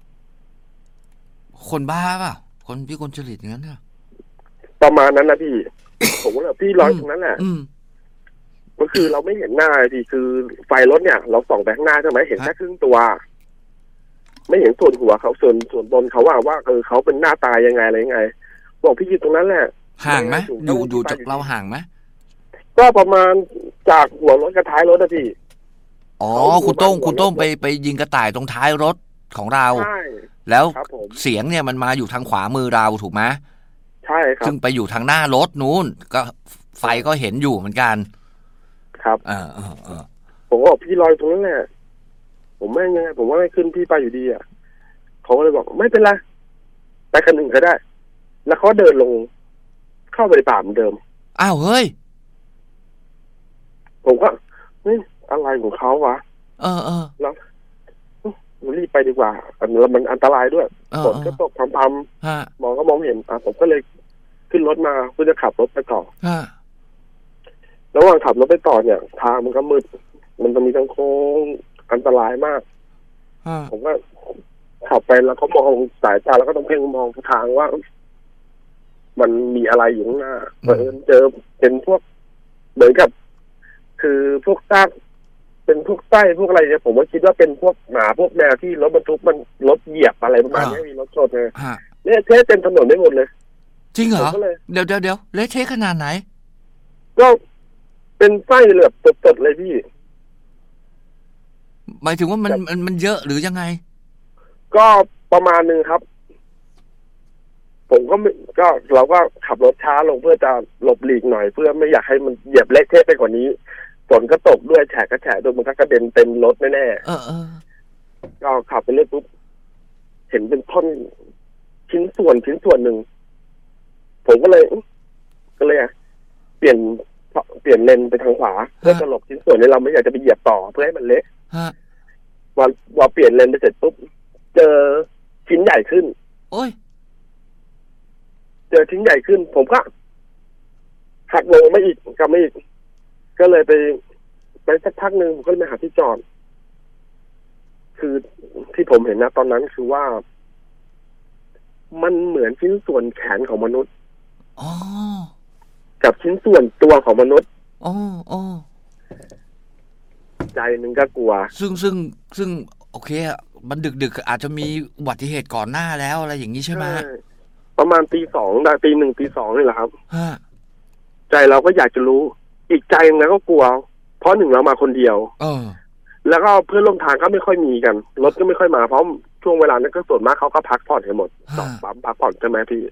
คนบ้าป่ะคนพี่คนจริตอย่างนั้นเนี่ย
ประมาณนั้นนะพี่ผมว่าพี่ร้อยตรงนั้นแหละก็คือเราไม่เห็นหน้าพี่คือไฟรถเนี่ยเราส่องไปข้างหน้าใช่ไหมเห็นแค่ครึ่งตัวไม่เห็นส่วนหัวเขาส่วนส่วนบนเขาว่าว่าเออเขาเป็นหน้าตายังไงอะไรยังไงบอกพี่อยู่ตรงนั้นแหละ
ห่างไหมอยู่อยู่จากเราห่างไหม
ก็ประมาณจากหัวรถกับท้ายรถนะพี่
อ๋อคุณโต้งคุณโต้งไปไปยิงกระต่ายตรงท้ายรถของเรา
ใช่
แล้วเสียงเนี่ยมันมาอยู่ทางขวามือเราถูกไหม
ใช่ครับ
ซึ่งไปอยู่ทางหน้ารถนู้นก็ไฟก็เห็นอยู่เหมือนกัน
ครับ
เออเออเออ
ผมก็บอกพี่รอตรงนั้นแหละผมไม่ไงผมว่าไม่ขึ้นพี่ไปอยู่ดีอ่ะเขาก็เลยบอกไม่เป็นไรไปคันหนึ่งก็ได้แล้วเขาเดินลงเข้าไปในป่าเหมือนเดิม
อ้าวเฮ้ย
ผมก็นี่อะไรของเขาวะ
เออเออ
แล้วรีบไปดีกว่าแล้วมันอันตรายด้วยฝนก็ตกพรำๆมองก็มองเห็นอ่ะผมก็เลยขึ้นรถมาเพื่อจะขับรถไปต่อระหว่างขับรถไปต่อเนี่ยทางมันก็มืดมันจะมีทั้งโค้งอันตรายมากผมก็ขับไปแล้วก็มองสายตาแล้วก็ต้องเพ่งมองทางว่ามันมีอะไรอยู่ข้างหน้าเออเจอเป็นพวกเหมือนกับคือพวกซากเป็นพวกไส้พวกอะไรเนี่ยผมก็คิดว่าเป็นพวกหมาพวกแมวที่รถบรรทุกมันรถเหยียบอะไรประมาณนี้มีรถชนเลยเนี่ยเทเต็มถนนได้หมดเลย
จริงเหรอเดี๋ยวเดี๋ยวเดี๋ยวเละเทะขนาดไหน
ก็เป็นไส้แบบสดๆเลยพี่
หมายถึงว่ามันมันมันเยอะหรือยังไง
ก็ประมาณนึงครับผมก็ก็เราก็ขับรถช้าลงเพื่อจะหลบหลีกหน่อยเพื่อไม่อยากให้มันเหยียบเละเทะไปกว่านี้ฝนก็ตกด้วยแฉกก็แฉะด้วยมันก็กระเด็นเต็มรถแน่
ๆเออเออ
ก็ขับไปเรื่อยปุ๊บเห็นเป็นท่อนชิ้นส่วนชิ้นส่วนหนึ่งผมก็เลยก็เลยเปลี่ยนเปลี่ยนเลนไปทางขวาเพื่อจะหลบชิ้นส่วนนี้เราไม่อยากจะไปเหยียบต่อเพื่อให้มันเละพอพอเปลี่ยนเลนไปเสร็จปุ๊บเจอชิ้นใหญ่ขึ้น
โอ้ย
เจอชิ้นใหญ่ขึ้นผมก็หักลงไม่อีกก็ไม่อีกก็เลยไปไปสักพักหนึ่งผมก็เลยไปหาที่จอดคือที่ผมเห็นนะตอนนั้นคือว่ามันเหมือนชิ้นส่วนแขนของมนุษย์
อ๋อ
กับชิ้นส่วนตัวของมนุษย์
อ๋ออ๋อ
ใจนึงก็กลัว
ซึ่งซึ่งซึ่งโอเคอ่ะมันดึกๆอาจจะมีอุบัติเหตุก่อนหน้าแล้วอะไรอย่างนี้ใช่ไหม
ประมาณตีสองได้ตีหนึ่งตีสองนี่แหละครับ
ใจ
เราก็อยากจะรู้อีกใจนึงก็กลัวเพราะหนึ่งเรามาคนเดียว
เออ
แล้วก็เพื่อนร่วมทางก็ไม่ค่อยมีกันรถก็ไม่ค่อยมาเพราะช่วงเวลานั้นก็ส่วนมากเขาก็พักผ่อนกันหมดจอดปั๊มพักผ่อนใช่ไหมพี่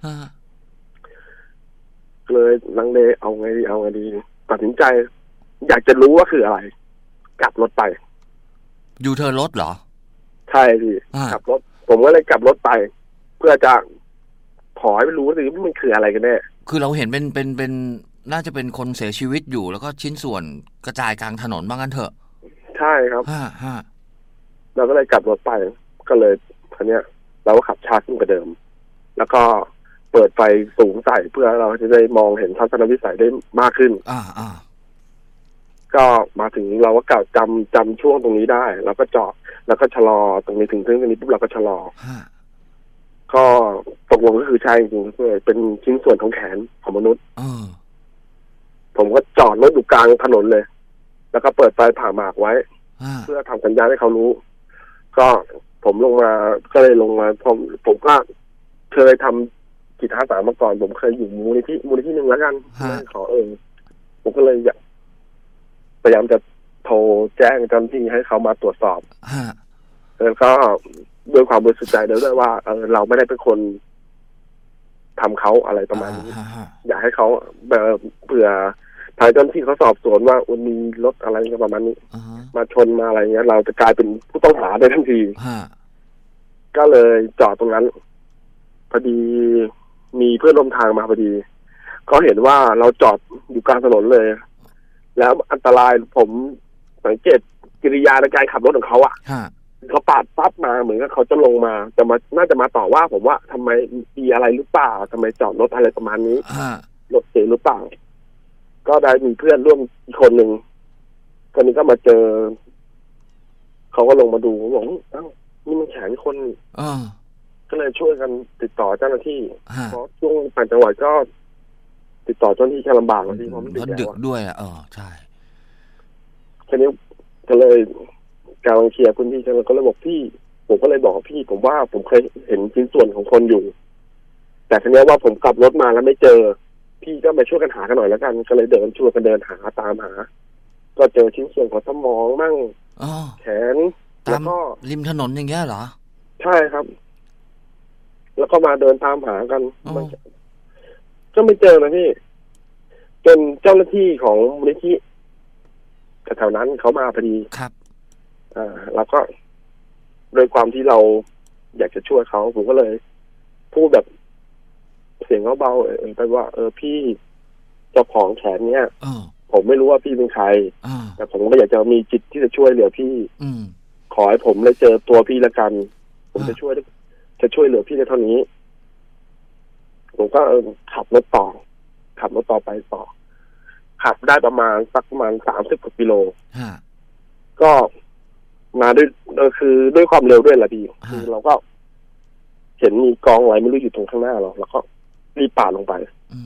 เลยลังเลเอาไงดีเอาไงดีตัดสินใจอยากจะรู้ว่าคืออะไรกลับรถไป
อยู่เธอรถเหรอ
ใช่พี่กลับรถผมก็เลยกลับรถไปเพื่อจะขอให้ไปรู้ว่ามันคืออะไรกันแน่
คือเราเห็นเป็นเป็นเป็นน่าจะเป็นคนเสียชีวิตอยู่แล้วก็ชิ้นส่วนกระจายกลางถนนบ้างกันเถอะ
ใช่ครับ
ฮ่าฮ่า
เราก็เลยกลับรถไปก็เลยคันเนี้ยเราก็ขับช้าขึ้นกว่าเดิมแล้วก็เปิดไฟสูงใส่เพื่อเราจะได้มองเห็นทัศนวิสัยได้มากขึ้น
อ่าอ่า
ก็มาถึงเราก็กล่าวจำจำช่วงตรงนี้ได้แล้วก็จอดแล้วก็ชะลอตรงนี้ถึงตรงนี้ปุ๊บเราก็ชะลอก็ตกลงก็คือใช่จริงๆเลยเป็นชิ้นส่วนของแขนของมนุษย์ผมก็จอดรถอยู่กลางถนนเลยแล้วก็เปิดไฟผ่าหมากไว้เพื่อทำสัญญาณให้เขารู้ก็ผมลงมาก็เลยลงมาผมผมก็เคยทำจิตอาสามาก่อนผมเคยอยู่มูลนิธิมูลนิธิหนึ่งแล้วกันไม่ขอเองผมก็เลยอยากพยายามจะโทรแจ้งเจ้าหน้าที่ให้เขามาตรวจสอบแล้วก็ด้วยความบริสุทธิ์ใจด้วยว่าเออเราไม่ได้เป็นคนทำเขาอะไรประมาณนี้อยากให้เขาแบบเผื่อทางเจ้าหน้าที่เขาสอบสวนว่าอุมีรถอะไรประมาณนี้มาชนมาอะไรเงี้ยเราจะกลายเป็นผู้ต้องหาได้ทันทีก็เลยจอดตรงนั้นพอดีมีเพื่อนร่วมทางมาพอดีเขาเห็นว่าเราจอดอยู่กลางถนนเลยแล้วอันตรายผมสังเกตกิริยาในการขับรถของเขาอ่ะเขาปาดปั๊บมาเหมือนกับเขาจะลงมาจะมาน่าจะมาต่อว่าผมว่าทำไมมีอะไรหรือเปล่าทำไมจอดรถอะไรประมาณนี้รถเสียหรือเปล่าก็ได้มีเพื่อนร่วมอีกคนหนึ่งคนนี้ก็มาเจอเขาก็ลงมาดูบอกเอ้านี่มันแขนคนก็เลยช่วยกันติดต่อเจ้าหน้าที่เพราะช่วงต่างจังหวัดก็ติดต่อเจ้าหน้าที่จะลำบากที่เพราะมัน
ดึกด้วยอ่ะเออใช่
ทีนี้ก็เลยการเคลียร์พื้นที่ฉันก็เลยบอกพี่ผมก็เลยบอกพี่ผมว่าผมเคยเห็นชิ้นส่วนของคนอยู่แต่ทีนี้ว่าผมกลับรถมาแล้วไม่เจอพี่ก็มาช่วยกันหากันหน่อยแล้วกันก็เลยเดินช่วยกันเดินหาตามหาก็เจอชิ้นส่วนของสมองมั่งแขนแล้วก็
ริมถนนอย่างเงี้ยเหรอ
ใช่ครับ แล้วก็มาเดินตามหากันมันก็ไม่เจอนะพี่จนเจ้าหน้าที่ของมูลนิธิแถวนั้นเขามาพอดี
ครับ
อ่าแล้วก็โดยความที่เราอยากจะช่วยเขาผมก็เลยพูดแบบเสียงเบาๆเออไปว่าเออพี่เจ้าของแขนเนี้ยผมไม่รู้ว่าพี่เป็นใครแต่ผมก็อยากจะมีจิตที่จะช่วยเหลือพี่ขอให้ผมได้เจอตัวพี่ละกันผมจะช่วยจะช่วยเหลือพี่ในเท่านี้ผมก็เออขับรถต่อขับรถต่อไปต่อขับได้ประมาณสักประมาณสามสิบกว่ากิโลก็มาด้วยคือด้วยความเร็วด้วยแหละพี่คือเราก็เห็นมีกองอะไรไม่รู้อยู่ตรงข้างหน้าเราแล้วก็รีบปาดลงไป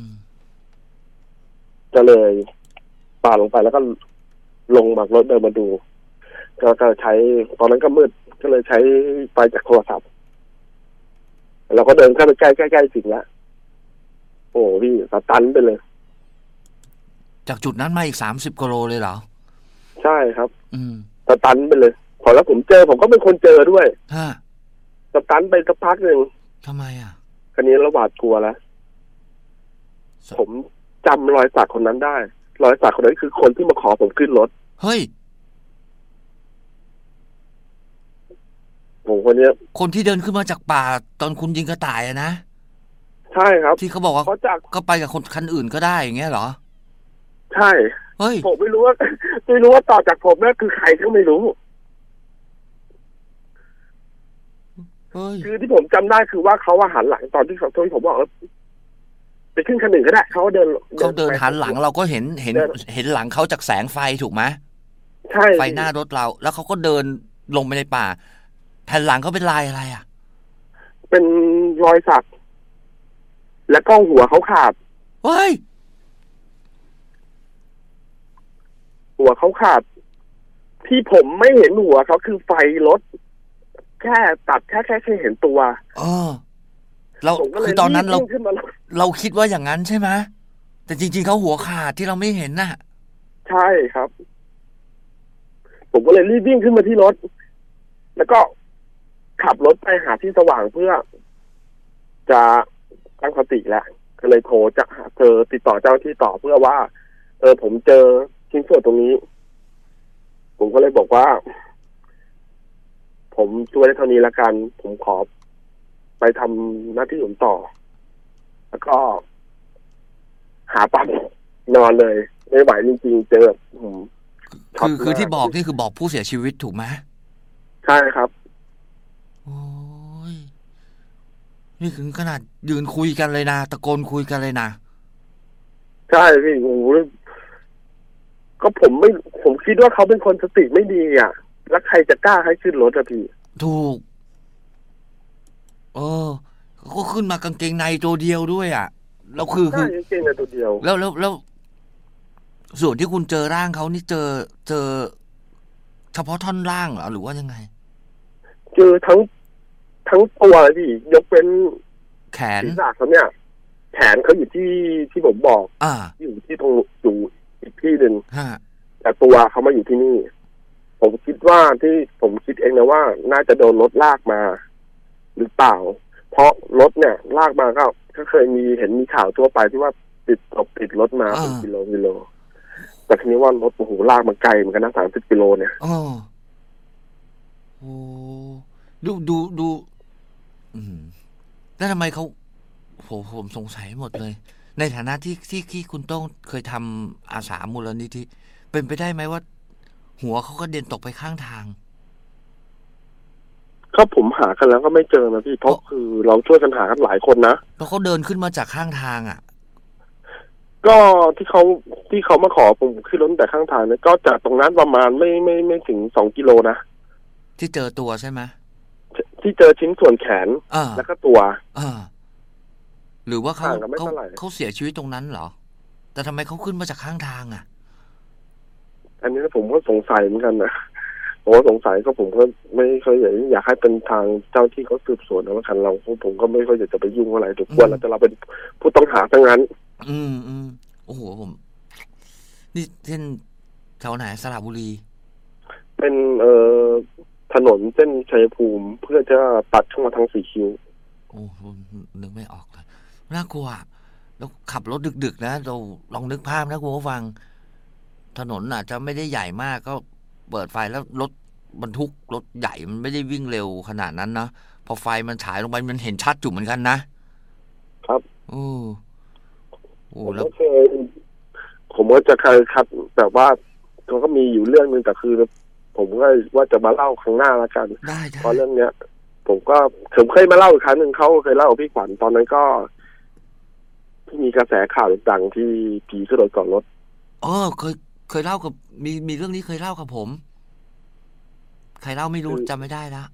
ก็เลยปาดลงไปแล้วก็ลงจากรถเดินมาดูก็ก็ใช้ตอนนั้นก็มืดก็เลยใช้ไฟจากโทรศัพท์เราก็เดินเข้าไปใกล้ใกล้ใกล้ถึงแล้วโอ้พี่สตันไปเลย
จากจุดนั้นมาอีกสามสิบกิโลเลยเหรอ
ใช่ครับ
อืม
สตันไปเลยพอแล้วผมเจอผมก็เป็นคนเจอด้วย
ฮะ
สตันไปสักพักหนึ่ง
ทำไมอ่ะ
คราวนี้เราหวาดกลัวแล้วผมจำรอยสักคนนั้นได้รอยสักคนนั้นคือคนที่มาขอผมขึ้นรถ
เฮ้ย
ผมคนนี้
คนที่เดินขึ้นมาจากป่าตอนคุณยิงกระต่ายอะนะ
ใช่ครับ
ที่เขาบอกว่าเขาจากก็ไปกับคนคันอื่นก็ได้อย่างเงี้ยเหรอ
ใช่
เฮ้ย
ผมไม่รู้ว่าไม่รู้ว่าต่อจากผมนั่นคือใครก็ไม่รู้คือที่ผมจำได้คือว่าเขาว่าหันหลังตอนที่เขาโทรผมบอกไปขึ้นคันหนึ่งก็ได้เขาเดิน
เขาเดินหันหลังเราก็เห็นเห็นเห็นหลังเขาจากแสงไฟถูกไหม
ใช่
ไฟหน้ารถเราแล้วเขาก็เดินลงไปในป่าแผ่นหลังเขาเป็นลายอะไรอ่ะ
เป็นรอยสักและก็หัวเขาขาด
เฮ้ย
หัวเขาขาดที่ผมไม่เห็นหัวเขาคือไฟรถแค่ตัดแค่แค่แค่เห็นตัว
อ๋อเราคือตอนนั้นเราเราคิดว่าอย่างนั้นใช่ไหมแต่จริงๆเขาหัวขาดที่เราไม่เห็นน่ะ
ใช่ครับผมก็เลยรีบวิ่งขึ้นมาที่รถแล้วก็ขับรถไปหาที่สว่างเพื่อจะตั้งสติแหละก็เลยโทรจะหาเจอติดต่อเจ้าที่ต่อเพื่อว่าเออผมเจอชิ้นส่วนตรงนี้ผมก็เลยบอกว่าผมช่วยได้เท่านี้ละกันผมขอไปทำหน้าที่ผมต่อแล้วก็หาปั๊มนอนเลยไม่ไหวจริงๆเจอ
คือคือที่บอกนี่คือบอกผู้เสียชีวิตถูกไหม
ใช่ครับ
โอ้ยนี่ถึงขนาดยืนคุยกันเลยนะตะโกนคุยกันเลยนะ
ใช่พี่โอ้โหก็ผมไม่ผมคิดว่าเขาเป็นคนสติไม่ดีอ่ะแล้วใครจะกล้าให้ขึ้นรถอะพี่
ถูกเออก็ขึ้นมากางเกงในตัวเดียวด้วยอ่ะแล้วคือคื
อกางเกงในตัวเดียว
แล้วแล้วแล้วส่วนที่คุณเจอร่างเขานี่เจอเจอเฉพาะท่อนล่างเหรอหรือว่ายังไง
เจอทั้งทั้งตัวเลยพี่ยกเป็น
แขน
ศีรษะเขาเนี่ยแขนเขาอยู่ที่ที่ผมบอก
อ่า
อยู่ที่ตรงอยู่อีกที่หนึ่ง
ฮะ
แต่ตัวเขามาอยู่ที่นี่ผมคิดว่าที่ผมคิดเองนะว่าน่าจะโดนรถลากมาหรือเปล่าเพราะรถเนี่ยลากมาก็ก็เคยมีเห็นมีข่าวทั่วไปที่ว่าติดตกติดรถมาเป็นกิโลกิโลแต่ทีนี้ว่ารถโอ้โหลากมาไกลเหมือนกันนะสามสิบกิโลเนี่ย
อ๋อโอ้ดูดูดูอืมแล้วทำไมเขาผมผมสงสัยหมดเลยในฐานะที่ที่ที่คุณต้องเคยทำอาสามูลนิธิเป็นไปได้ไหมว่าหัวเขาก็เด็นตกไปข้างทาง
ก็ผมหากันแล้วก็ไม่เจอนะพี่เพราะคือเราช่วยกันหากันหลายคนนะ
แล้วเขาเดินขึ้นมาจากข้างทางอ่ะ
ก็ที่เขาที่เขามาขอผมขึ้นรถแต่ข้างทางเนี่ยก็จากตรงนั้นประมาณไม่ไม่ไม่ถึงสองกิโลนะ
ที่เจอตัวใช่ไหม
ที่เจอชิ้นส่วนแขนแล้วก็ตัว
หรือว่าเขาเขาเขาเสียชีวิตตรงนั้นเหรอแต่ทำไมเขาขึ้นมาจากข้างทางอ่ะ
อันนี้ผมก็สงสัยเหมือนกันนะผมก็สงสัยก็ผมก็ไม่เคยอยากอยากให้เป็นทางเจ้าที่เขาสืบสวนแล้วกันเราผมก็ไม่ค่อยอยากจะไปยุ่งอะไรถูกควรแล้วแต่เราเป็นผู้ต้องหาทั้งนั้น
อืมอืมโอ้โหผมนี่เช่นแถวไหนสระบุรี
เป็นเอ่อถนนเส้นชัยภูมิเพื่อจะตัดเข้ามาทางสีคิ้ว
โอ้นึกไม่ออกเลยน่ากลัวแล้วขับรถดึกๆนะเราลองนึกภาพนะคุณผู้ฟังถนนอาจจะไม่ได้ใหญ่มากก็เปิดไฟแล้วรถบรรทุกรถใหญ่มันไม่ได้วิ่งเร็วขนาดนั้นนะพอไฟมันฉายลงไปมันเห็นชัดอยู่เหมือนกันนะครับโอ้โอ้แล้วเคย
ผมก็จะเคยครับแต่ว่าเขาก็มีอยู่เรื่องนึงแต่คือผมก็ว่าจะมาเล่าครั้งหน้าละกันเพราะเรื่องเนี้ยผมก็ผมเคยมาเล่าอีกครั้งหนึ่งเขาเคยเล่ากับพี่ขวัญตอนนั้นก็ที่มีกระแสข่าวดังที่ผีขึ้นรถก่อนรถ
เออเคยเคยเล่ากับมีมีเรื่องนี้เคยเล่ากับผมใครเล่าไม่รู้จำไม่ได้ละ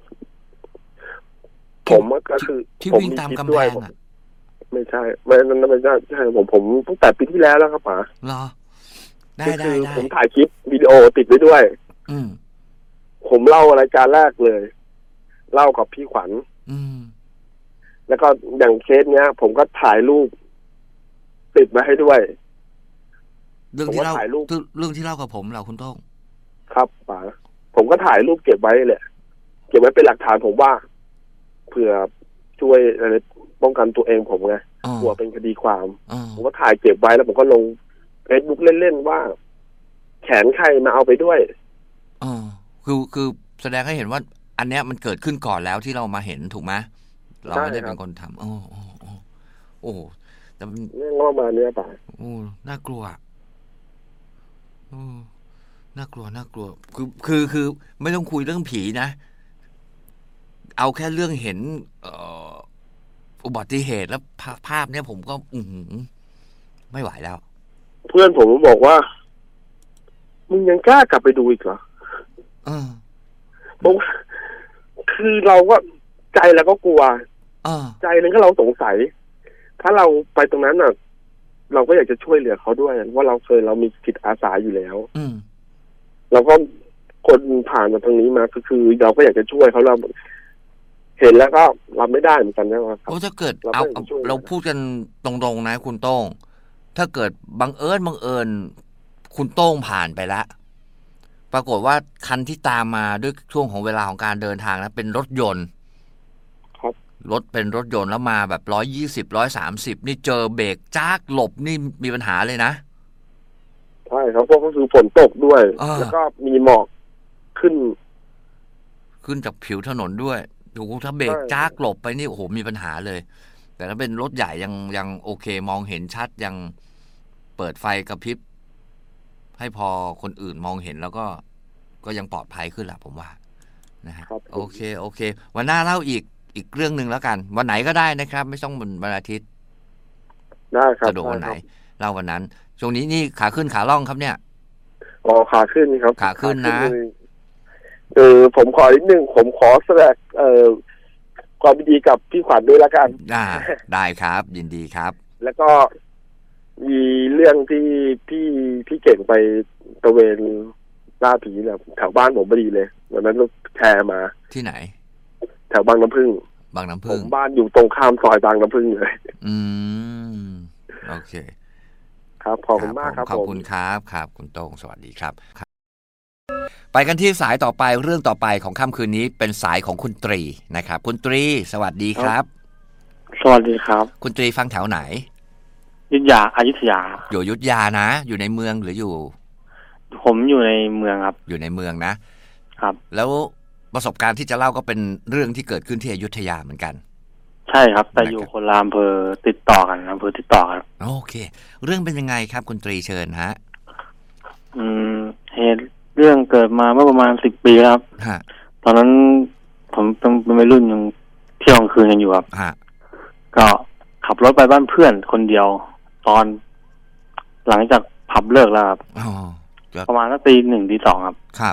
ผมก็คือ
ที่วิ่งตามกำแพงอ่ะ
ไม่ใช่ไม่นั่นไม่ใช่ใช่ผมผมตั้งแต่ปีที่แล้วแล้วครับป๋า
เหรอได้ได้ได้
ผมถ่ายคลิปวิดีโอติดไว้ด้วย
อืม
ผมเล่ารายการแรกเลยเล่ากับพี่ขวัญ
อืม
แล้วก็อย่างเคสเนี้ยผมก็ถ่ายรูปติดไว้ให้ด้วย
เรื่องที่เล่าเรื่องที่เล่ากับผมเราคุณต้อง
ครับป๋าผมก็ถ่ายรูปเก็บไว้เลยเก็บไว้เป็นหลักฐานผมว่าเผื่อช่วยอะไรป้องกันตัวเองผมไงกลัวเป็นคดีความผมก็ถ่ายเก็บไว้แล้วผมก็ลงเฟซบุ๊กเล่นๆว่าแขนใครมาเอาไปด้วย
อ๋อคือคือแสดงให้เห็นว่าอันเนี้ยมันเกิดขึ้นก่อนแล้วที่เรามาเห็นถูกไหมเราไม่ได้เป็นคนทำโอ้โอ้โอ้โอ้แต่
เรื่องประมาณนี้ป่ะ
โอ้น่ากลัวโอ้น่ากลัวน่ากลัวคือคือคือไม่ต้องคุยเรื่องผีนะเอาแค่เรื่องเห็นเอ่ออุบัติเหตุแล้วภาพเนี้ยผมก็อือไม่ไหวแล้ว
เพื่อนผมบอกว่ามึงยังกล้ากลับไปดูอีกเหรอ
เออ
ผมคือเราก็ใจเราก็กลัวใจนึงก็เราสงสัยถ้าเราไปตรงนั้นน่ะเราก็อยากจะช่วยเหลือเขาด้วยว่าเราเคยเรามีจิตอาสาอยู่แล้ว
อืม
เราก็คนผ่านมาทางนี้มาก็คือเราก็อยากจะช่วยเขาเราเห็นแล้วก็รับไม่ได้เหมือนกันนะครับ
โอ้ถ้าเกิดเอาเราพูดกันตรงๆนะคุณโต้งถ้าเกิดบังเอิญบังเอิญคุณโต้งผ่านไปแล้วปรากฏว่าคันที่ตามมาด้วยช่วงของเวลาของการเดินทางนะเป็นรถยนต์
ครับ
รถเป็นรถยนต์แล้วมาแบบร้อยยี่สิบร้อยสามสิบนี่เจอเบรกจ้ากหลบนี่มีปัญหาเลยนะ
ใช่ครับเพราะก็คือฝนตกด้วยแล้วก็มีหมอกขึ้น
ขึ้นจากผิวถนนด้วยดูถ้าเบรกจ้ากหลบไปนี่โอ้โหมีปัญหาเลยแต่ถ้าเป็นรถใหญ่ยังยังโอเคมองเห็นชัดยังเปิดไฟกระพริบให้พอคนอื่นมองเห็นแล้วก็ก็ยังปลอดภัยขึ้นแหละผมว่านะฮะโอเคโอเควันหน้าเล่าอีกอีกเรื่องนึงแล้วกันวันไหนก็ได้นะครับไม่ต้องวันวันอาทิตย์
ได้ครับ
สะดวกวันไหนเล่าวันนั้นช่วงนี้นี่ขาขึ้นขาล่องครับเนี่ย
อ๋อขาขึ้นครับ
ขาขึ้นนะ
เออผมขอนิดนึงผมขอแสดงเอ่อความยินดีกับพี่ขวัญด้วยละกัน
อ่าได้ครับยินดีครับ
แล้วก็มีเรื่องที่พี่พี่เก่งไปตะเวนล่าผีเนี่ยแถวบ้านผมพอดีเลยวันนั้นแชร์มา
ที่ไหน
แถวบางน้ำผึ้ง
บางน้ำผึ้ง
ผมบ้านอยู่ตรงข้ามซอยบางน้ำผึ้งเลย
อืมโอเค
ครับขอบคุณมากครับ
ขอบคุณครับครับคุณโต้งสวัสดีครับไปกันที่สายต่อไปเรื่องต่อไปของค่ำคืนนี้เป็นสายของคุณตรีนะครับคุณตรีสวัสดีครับ
สวัสดีครับ
คุณตรีฟังแถวไหน
อยุธยาอยุธยา
อยู่อยุธยานะอยู่ในเมืองหรืออยู่
ผมอยู่ในเมืองครับ
อยู่ในเมืองนะครับแล้วประสบการณ์ที่จะเล่าก็เป็นเรื่องที่เกิดขึ้นที่อยุธยาเหมือนกัน
ใช่ครับแต่อยู่คนละอำเภอติดต่อกันอำเภอติดต่อกัน
โอเคเรื่องเป็นยังไงครับคุณตรีเชิญฮะ
อืมเหตุเรื่องเกิดมาเมื่อประมาณสิบปีครับตอนนั้นผมเป็นวัยรุ่นยังเที่ยวกลางคืนกันอยู่ครับก็ขับรถไปบ้านเพื่อนคนเดียวตอนหลังจากผับเลิกแล้วครับประมาณสักตีหนึ่งตีสองครับ
ครับ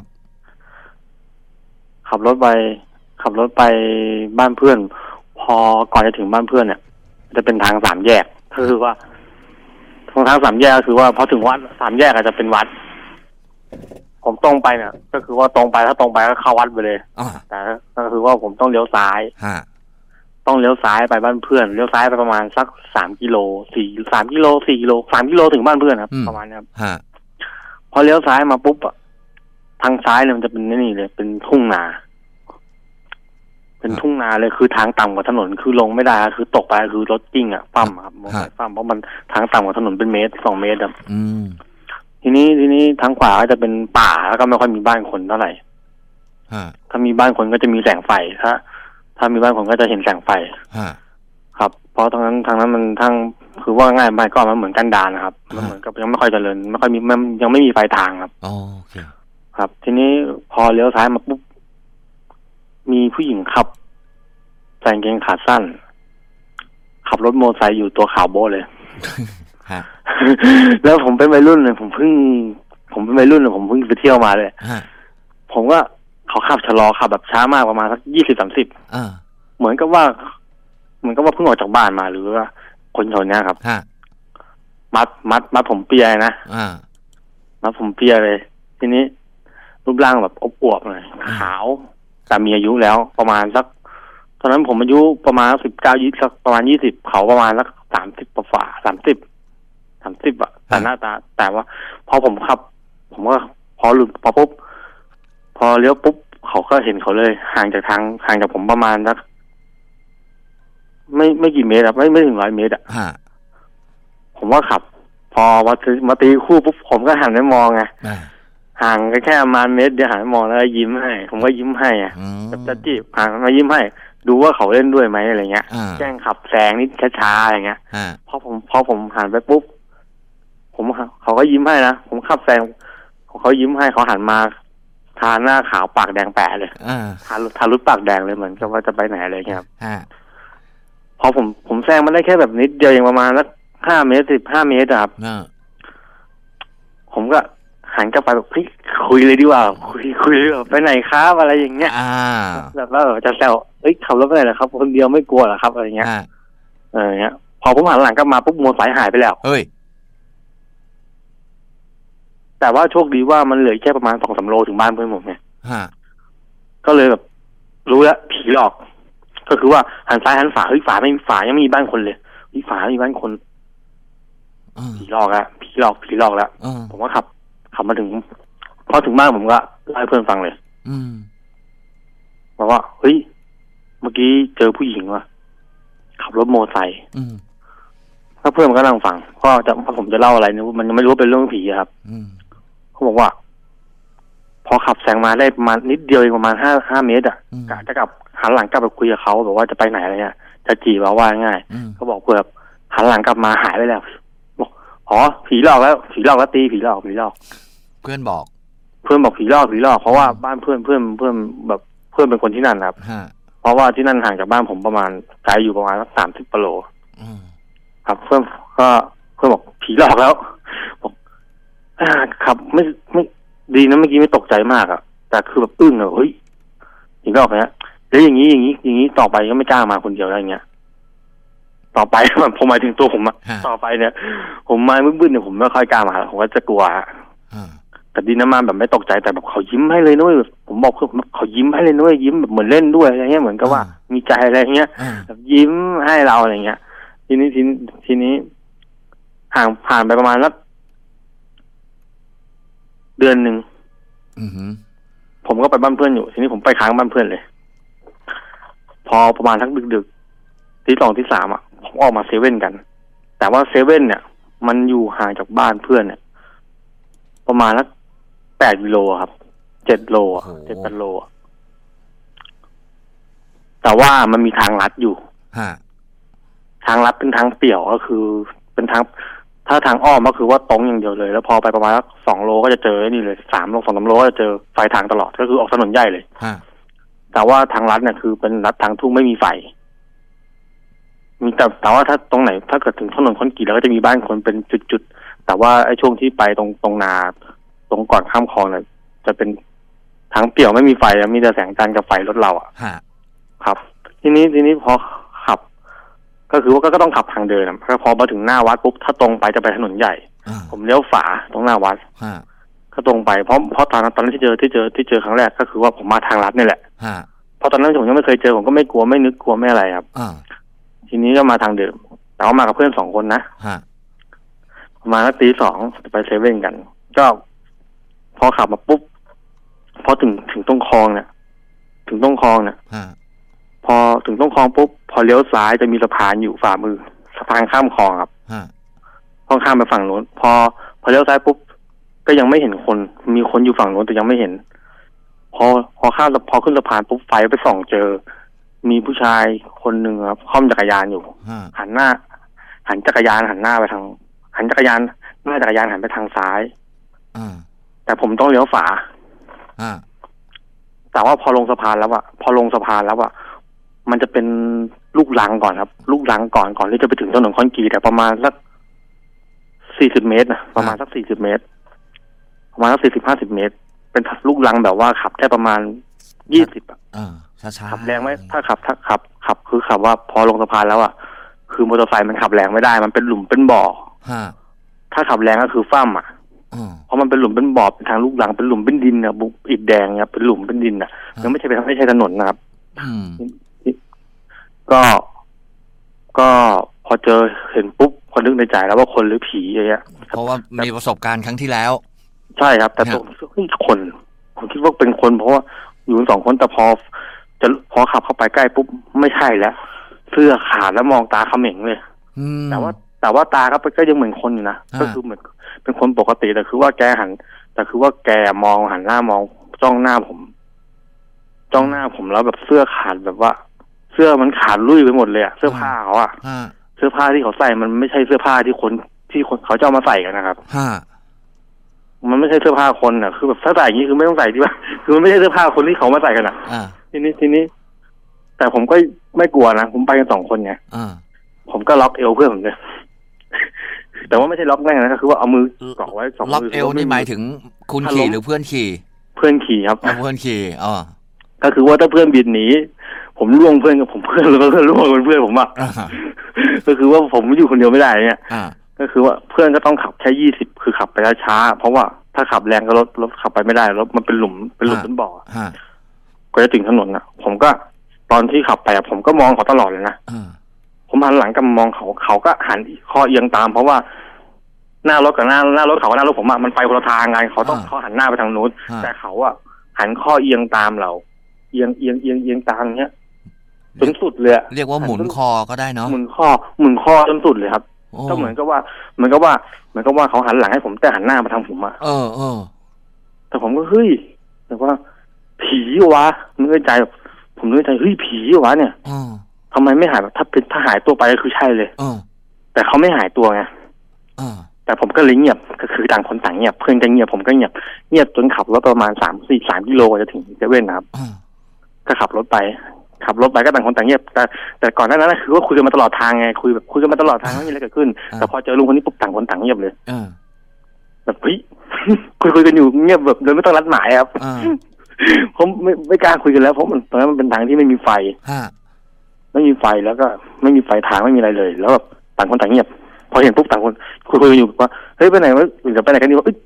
ขับรถไปขับรถไปบ้านเพื่อนพอก่อนจะถึงบ้านเพื่อนเนี่ยจะเป็นทางสามแยกคือว่าทางทางสามแยกก็คือว่าพอถึงวัดสามแยกอาจจะเป็นวัดผมตรงไปเนี่ยก็คือว่าตรงไปถ้าตรงไปก็เข้าวัดไปเลยแต่ก็คือว่าผมต้องเลี้ยวซ้ายต้องเลี้ยวซ้ายไปบ้านเพื่อนเลี้ยวซ้ายไปประมาณสักสามกิโลสี่สามกิโลสี่กิโลสามกิโลถึงบ้านเพื่อนครับประมาณนี้ครับพอเลี้ยวซ้ายมาปุ๊บอะทางซ้ายเนี่ยมันจะเป็นนี่เลยเป็นทุ่งนาเป็นทุ่งนาเลยคือทางต่ำกว่าถนนคือลงไม่ได้คือตกไปคือรถกิ้งอ่ะปั้มครับมอเตอร์ไซค์ปั้มเพราะมันทางต่ำกว่าถนนเป็นเมตรสองเมตรครับทีนี้ทีนี้ทางขวาก็จะเป็นป่าแล้วก็ไม่ค่อยมีบ้านคนเท่าไหร่ถ้ามีบ้านคนก็จะมีแสงไฟถ้าถ้ามีบ้านคนก็จะเห็นแสงไฟครับเพราะตรงนั้นทางนั้นมันทางคือว่าง่ายบ้านก็มันเหมือนกันดารนะครับมันเหมือนกับยังไม่ค่อยเจริญไม่ค่อยมียังไม่มีไฟทางครับ
โอเค
ครับทีนี้พอเลี้ยวซ้ายมาปุ๊บมีผู้หญิงขับใส่กางเกงขาสั้นขับรถมอเตอร์ไซค์อยู่ตัวขาวโบ๊ะเลย แล้วผมเป็นวัยรุ่นเลยผมเพิ่งผมเป็นวัยรุ่นเลยผมเพิ่งไปเที่ยวมาเลยผมก็เขาขับชะลอขับแบบช้ามากประมาณสักยี่สิบสามสิบเหมือนกับว่าเหมือนกับว่าเพิ่งออกจากบ้านมาหรือว่าคนแถวนี้ครับมัดมัดมัดผมเปียนะมัดผมเปียเลยทีนี้รูปร่างแบบอวบๆหน่อยขาวแต่มีอายุแล้วประมาณสักตอนนั้นผมอายุประมาณสิบเก้ายี่สักประมาณยี่สิบเขาประมาณสักสามสิบฝ่าสามสิบสามสิบอะแต่หน้าตาแต่ว่าพอผมขับผมก็พอหลุดพอปุ๊บพอเลี้ยวปุ๊บเขาก็เห็นเขาเลยห่างจากทางห่างจากผมประมาณสักไม่ไม่กี่เมตรอะไม่ไม่ถึงร้อยเมตรอะผมว่าขับพอมามาตีคู่ปุ๊บผมก็หันไปมองไงห่างกันแค่ประมาณเมตรเดียวหันไปมองแล้วยิ้มให้ผมก็ยิ้มให้อ่ะแบบจะจีบห่างมายิ้มให้ดูว่าเขาเล่นด้วยไหมอะไรเงี้ยแกล้งขับแซงนิดช้าๆอะไรเงี้ยพอผมพอผมหันไปปุ๊บผมเขาก็ยิ้มให้นะผมขับแซงเขายิ้มให้เขาหันมาทาหน้าขาวปากแดงแปะเลยทาทารุดปากแดงเลยเหมือนกับว่าจะไปไหนอะไรเงี้ยครับพอผมผมแซงมันได้แค่แบบนิดเดียวเองประมาณสักห้าเมตรสิบห้าเมตรครับผมก็หันกลับไปแบบเฮ้ยคุยเลยดีกว่าคุยคุยเลยไปไหนครับอะไรอย่างเงี้ยแบบว่าจะแซวเอ้ยขับรถไปไหนเหรอครับคนเดียวไม่กลัวเหรอครับอะไรเงี้ยเออเงี้ยพอผมหันหลังกลับมาปุ๊บมอเตอร์ไซค์หายไปแล้วเฮ้ยแต่ว่าโชคดีว่ามันเหลือแค่ประมาณสองสามโลถึงบ้านเพื่อนผมไงก็เลยแบบรู้แล้วผีหลอกก็คือว่าหันซ้ายหันฝาเฮ้ยฝาไม่มีฝายังมีบ้านคนเลยมีฝามีบ้านคนผีหลอกอะผีหลอกผีหลอกแล้วผมก็ขับขับมาถึงพอถึงบ้านผมก็เล่าให้เพื่อนฟังเลยบอกว่าเฮ้ยเมื่อกี้เจอผู้หญิงว่ะขับรถมอเตอร์ไซค์ถ้าเพื่อนมันก็นั่งฟังก็จะพอผมจะเล่าอะไรเนี่ยมันยังไม่รู้เป็นเรื่องผีครับเขาบอกว่าพอขับแซงมาได้ประมาณนิดเดียวเองประมาณห้าห้าเมตรอ่ะกะจะกลับหันหลังกลับไปคุยกับเขาบอกว่าจะไปไหนอะไรเงี้ยจะจีบว่าง่ายเขาบอกเพื่อนหันหลังกลับมาหายไปแล้วบอกอ๋อผีหลอกแล้วผีหลอกแล้วตีผีหลอกผีหลอก
เพื่อนบอก
เพื่อนบอกผีหลอกผีหลอกเพราะว่าบ้านเพื่อนเพื่อนเพื่อนแบบเพื่อนเป็นคนที่นั่นครับเพราะว่าที่นั่นห่างจากบ้านผมประมาณไกลอยู่ประมาณสักสามสิบกิโลครับเพื่อนก็เพื่อนบอกผีหลอกแล้วบอกครับไม่ไม่ดีนะเมื่อกี้ไม่ตกใจมากอ่ะแต่คือแบบอึ้งอะเฮ้ยผีหลอกเนี้ยแล้วอย่างนี้อย่างนี้อย่างนี้ต่อไปก็ไม่กล้ามาคนเดียวแล้วอย่างเงี้ยต่อไปผมหมายถึงตัวผมอะต่อไปเนี่ยผมมาบึ้นๆเนี่ยผมไม่ค่อยกล้ามาผมก็จะกลัวแต่ดีนะมาแบบไม่ตกใจแต่แบบเขายิ้มให้เลยนุ้ยผมบอกเขาเขายิ้มให้เลยนุ้ยยิ้มแบบเหมือนเล่นด้วยอะไรเงี้ยเหมือนกับว่ามีใจอะไรเงี้ยแบบยิ้มให้เราอะไรเงี้ยทีนี้ทีนี้ทีนี้ห่างผ่านไปประมาณสักเดือนหนึ่งผมก็ไปบ้านเพื่อนอยู่ทีนี้ผมไปค้างบ้านเพื่อนเลยพอประมาณทักดึกๆที่สองที่สามอ่ะผมออกมาเซเว่นกันแต่ว่าเซเว่นเนี่ยมันอยู่ห่างจากบ้านเพื่อนเนี่ยประมาณสักแปดกิโลครับเจ็ดโลอ่ะเจ็ดแปดโลอ่ะแต่ว่ามันมีทางลัดอยู่ทางลัดเป็นทางเปี่ยวก็คือเป็นทางถ้าทางอ้อมก็คือว่าตรงอย่างเดียวเลยแล้วพอไปประมาณสักสองโลก็จะเจอนี่เลยสามโลสองสามโลก็จะเจอไฟทางตลอดก็คือออกถนนใหญ่เลยแต่ว่าทางลัดเนี่ยคือเป็นลัดทางทุ่งไม่มีไฟมีแต่แต่ว่าถ้าตรงไหนถ้าเกิดถึงถนนคอนกรีตแล้วก็จะมีบ้านคนเป็นจุดๆแต่ว่าไอ้ช่วงที่ไปตรงตรงนาตรงก่อนข้ามคลองเนี่ยจะเป็นทางเปี่ยวไม่มีไฟมีแต่แสงจันทร์กับไฟรถเราอ่ะครับทีนี้ทีนี้พอขับก็คือว่าก็ต้องขับทางเดินนะพอมาถึงหน้าวัดปุ๊บถ้าตรงไปจะไปถนนใหญ่ผมเลี้ยวฝาตรงหน้าวัดก็ตรงไปเพราะเพราะตอนนั้นตอนนั้นที่เจอที่เจอที่เจอครั้งแรกก็คือว่าผมมาทางลัดนี่แหละเพราะตอนนั้นผมยังไม่เคยเจอผมก็ไม่กลัวไม่นึกกลัวไม่อะไรครับทีนี้ก็มาทางเดิมแต่ว่ามากับเพื่อนสองคนนะประมาณตีสองไปเซเว่นกันก็พอขับมาปุ๊บพอถึงถึงตรงคลองเนี่ยถึงตรงคลองเนี่ยพอถึงตรงคลองปุ๊บพอเลี้ยวซ้ายจะมีสะพานอยู่ฝ่ามือสะพานข้ามคลองครับต้องข้ามไปฝั่งโน้นพอพอเลี้ยวซ้ายปุ๊บก็ยังไม่เห็นคนมีคนอยู่ฝั่งโน้นแต่ยังไม่เห็นพอพอข้ามพอขึ้นสะพานปุ๊บไฟไปส่องเจอมีผู้ชายคนหนึ่งครับคล่อมจักรยานอยู่หันหน้าหันจักรยานหันหน้าไปทางหันจักรยานหน้าจักรยานหันไปทางซ้ายแต่ผมต้องเลี้ยวฝาแต่ว่าพอลงสะพานแล้วอะพอลงสะพานแล้วอะมันจะเป็นลูกรังก่อนครับลูกรังก่อนก่อนที่จะไปถึงถนนคอนกรีตแต่ประมาณสักสี่สิบเมตรนะประมาณสักสี่สิบเมตรประมาณสักสี่สิบห้าสิบเมตรเป็นลูกรังแบบว่าขับได้ประมาณยี่สิบอะขับแรงไหมถ้าขับถ้าขับขับคือขับว่าพอลงสะพานแล้วอะคือมอเตอร์ไซค์มันขับแรงไม่ได้มันเป็นหลุมเป็นบ่อถ้าขับแรงก็คือฟ้ามอะเพราะมันเป็นหลุมเป็นบ่อเป็นทางลูกรังเป็นหลุมเป็นดินอะบุกอิฐแดงเนี่ยเป็นหลุมเป็นดินอะยังไม่ใช่เป็นไม่ใช่ถนนนะครับก็ก็พอเจอเห็นปุ๊บพอนึกในใจแล้วว่าคนหรือผีอะไรเงี้ย
เพราะว่ามีประสบการณ์ครั้งที่แล้ว
ใช่ครับแต่ผมคิดว่าคนผมคิดว่าเป็นคนเพราะว่าอยู่สองคนแต่พอจะพอขับเข้าไปใกล้ปุ๊บไม่ใช่แล้วเสื้อขาดแล้วมองตาเขม่งเลยแต่ว่าแต่ว่าตาก็ก็ยังเหมือนคนอยู่นะก็คือเหมือนเป็นคนปกติแต่คือว่าแกหันแต่คือว่าแกมองหันหน้ามองจ้องหน้าผมจ้องหน้าผมแล้วแบบเสื้อขาดแบบว่าเสื้อมันขาดลุ่ยไปหมดเลยอะเสื้อผ้าเขาอะเสื้อผ้าที่เขาใส่มันไม่ใช่เสื้อผ้าที่คนที่คนเขาจะเอามาใส่กันนะครับมันไม่ใช่เสื้อผ้าคนอะคือแบบถ้าใส่อย่างนี้คือไม่ต้องใส่ดีกว่าคือมันไม่ใช่เสื้อผ้าคนที่เขามาใส่กันอะทีนี้ทีนี้แต่ผมก็ไม่กลัวนะผมไปกันสองคนไงผมก็ล็อกเอวเพื่อนผมเลยแต่ว่าไม่ใช่ล็อกแน่นะก็คือว่าเอามือเกาะไว้สองมือ
ล็อกเอวนี่หมายถึงคุณขี่หรือเพื่อนขี่
เพื่อนขี่ครับ
เพื่อนขี่อ๋อ
ก็คือว่าถ้าเพื่อนบินหนีผมล่วงเพื่อนกับผมเพื่อนแล้วก็ล่วงเป็นเพื่อนผมอ่ะก็คือว่าผมอยู่คนเดียวไม่ได้เนี่ยก็คือว่าเพื่อนก็ต้องขับแค่ยี่สิบคือขับไปช้าๆเพราะว่าถ้าขับแรงก็รถรถขับไปไม่ได้รถมันเป็นหลุมเป็นหลุมเป็นบ่อก็จะถึงถนนนะผมก็ตอนที่ขับไปผมก็มองเขาตลอดเลยนะผมหันหลังกับมองเขาเขาก็หันคอเอียงตามเพราะว่าหน้ารถกับหน้าหน้ารถเขากับหน้ารถผมอ่ะมันไปคนละทางไงเขาต้องเขาหันหน้าไปทางนู้นแต่เขาอ่ะหันข้อเอียงตามเราเอียงเอียงเอียงเอียงตามเงี้ยจนสุดเลย
เรียกว่าหมุนคอก็ได้เนาะ
หมุนข้อหมุนข้อจนสุดเลยครับก็เหมือนกับว่าเหมือนกับว่าเหมือนกับว่าเขาหันหลังให้ผมแต่หันหน้ามาทางผมอ่ะ
เออเออ
แต่ผมก็เฮ้ยแต่ว่าผีวะนึกในใจผมนึกในใจเฮ้ยผีวะเนี่ยทำไมไม่หายแบบถ้าเป็นถ้าหายตัวไปก็คือใช่เลยแต่เขาไม่หายตัวไงแต่ผมก็เลยเงียบก็คือต่างคนต่างเงียบเพื่อนก็เงียบผมก็เงียบเงียบจนขับรถประมาณสามสี่สามกิโลจะถึงเซเว่นนะครับก็ขับรถไปขับรถไปก็ต่างคนต่างเงียบแต่แต่ก่อนหน้านั้นคือว่าคุยกันมาตลอดทางไงคุยแบบคุยกันมาตลอดทางไม่มีอะไรเกิดขึ้นแต่พอเจอลุงคนนี้ปุ๊บต่างคนต่างเงียบเลยแบบเฮ้ยคุยคุยกันอยู่เงียบแบบโดยไม่ต้องนัดหมายครับผมไม่ไม่กล้าคุยกันแล้วเพราะมันตอนนั้นมันเป็นทางที่ไม่มีไฟไม่มีไฟแล้วก็ไม่มีไฟทางไม่มีอะไรเลยแล้วแบบต่างคนต่างเงียบพอเห็นปุ๊บต่างคนคุยคุยกันอยู่ว่าเฮ้ยไปไหนวะหรือจะไปไหนกันดีวะ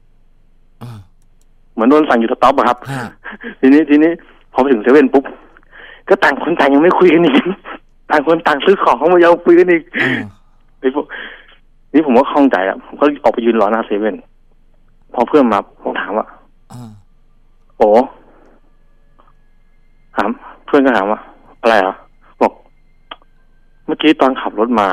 เหมือนโดนสั่งอยู่สต็อปอะครับทีนี้ทีนี้พอไปถึงเซเว่นปุ๊บก็ต่างคนต่างยังไม่คุยกันอีกต่างคนต่างซื้อของเขามายังคุยกันอีกไอ้พวกนี่ผมก็คล่องใจอะผมก็ออกไปยืนรอหน้าเซเว่นพอเพื่อนมาผมถามว่าโอ้ถามเพื่อนก็ถามว่าอะไรอ่ะบอกเมื่อกี้ตอนขับรถมา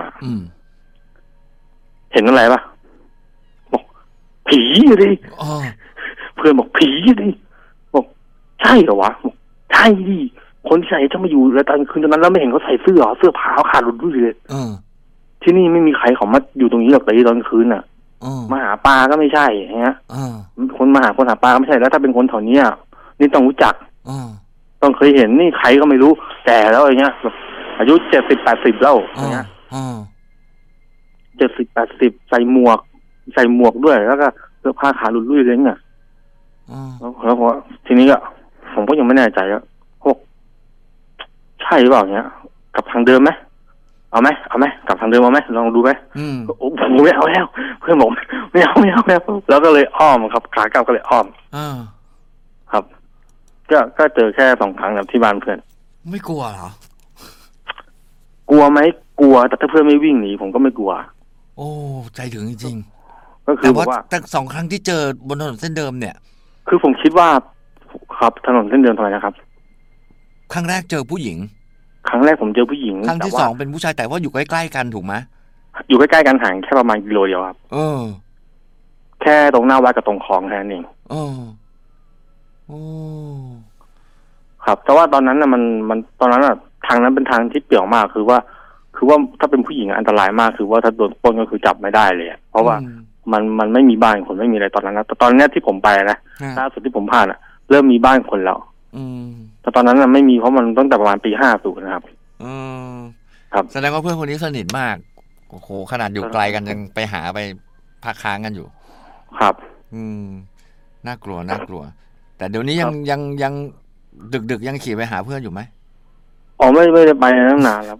เห็นอะไรปะบอกผีดิเพื่อนบอกผีดิบอกใช่เหรอวะบอกใช่ดิคนที่ใส่จะมาอยู่แล้วตอนคืนตอนนั้นแล้วไม่เห็นเขาใส่เสื้อเสื้อผ้าขาดหลุดด้วยเลยที่นี่ไม่มีใครเขามาอยู่ตรงนี้หรอกแต่ตอนคืนน่ะมาหาปลาก็ไม่ใช่ฮะคนมาหาคนหาปลาก็ไม่ใช่แล้วถ้าเป็นคนแถวนี้นี่ต้องรู้จักต้องเคยเห็นนี่ใครก็ไม่รู้แก่แล้วอย่างเงี้ยอายุเจ็ดสิบแปดสิบแล้วอย่างเงี้ยเจ็ดสิบแปดสิบใส่หมวกใส่หมวกด้วยแล้วก็เสื้อผ้าขาหลุดลุ่ยเลยเนี่ยแล้วพอทีนี้ก็ผมก็ยังไม่แน่ใจว่าพวกใช่หรือเปล่าเงี้ยกลับทางเดิมไหมเอาไหมเอาไหมกลับทางเดิมเอาไหมลองดูไหมโอ้ผมไม่เอาแล้วเพื่อนผมไม่เอาไม่เอาแล้วแล้วก็เลยอ้อมครับขากลับก็เลยอ้อมครับก็ก็เจอแค่สองครั้งกับที่บ้านเพื่อน
ไม่กลัวเหรอ
กลัวไหมกลัวแต่ถ้าเพื่อนไม่วิ่งหนีผมก็ไม่กลัว
โอ้ใจถึงจริงๆก็คือแต่ว่าแต่สองครั้งที่เจอบนถนนเส้นเดิมเนี่ย
คือผมคิดว่าครับถนนเส้นเดิมทำไมนะครับ
ครั้งแรกเจอผู้หญิง
ครั้งแรกผมเจอผู้หญิง
ครั้งที่สองเป็นผู้ชายแต่ว่าอยู่ใกล้ๆกันถูกไหม
อยู่ใกล้ๆกันห่างแค่ประมาณกิโลเดียวครับ
เออ
แค่ตรงหน้าวัดกับตรงคลองแค่นั้นเอง
เออโอ้
ครับแต่ว่าตอนนั้นน่ะมันมันตอนนั้นน่ะทางนั้นเป็นทางที่เปี่ยวมากคือว่าคือว่าถ้าเป็นผู้หญิงอันตรายมากคือว่าถ้าโดนปล้นก็คือจับไม่ได้เลยเพราะว่ามันมันไม่มีบ้านคนไม่มีอะไรตอนนั้นนะแต่ตอนนี้ที่ผมไปนะล่าสุดที่ผมผ่านอ่ะเริ่มมีบ้านคนแล้วแต่ตอนนั้นน่ะไม่มีเพราะมันตั้งแต่ประมาณปีห้าสิบนะครับ
อืม
ครับ
แสดงว่าเพื่อนคนนี้สนิทมากโอ้โหขนาดอยู่ไกลกันยังไปหาไปพักค้างกันอยู่
ครับ
อืมน่ากลัวน่ากลัวแต่เดี๋ยวนี้ยังยังยังดึกดึกยังขี่ไปหาเพื่อนอยู่ไหม
อ๋อไม่ไม่ได้ไปตั้งนานแล้ว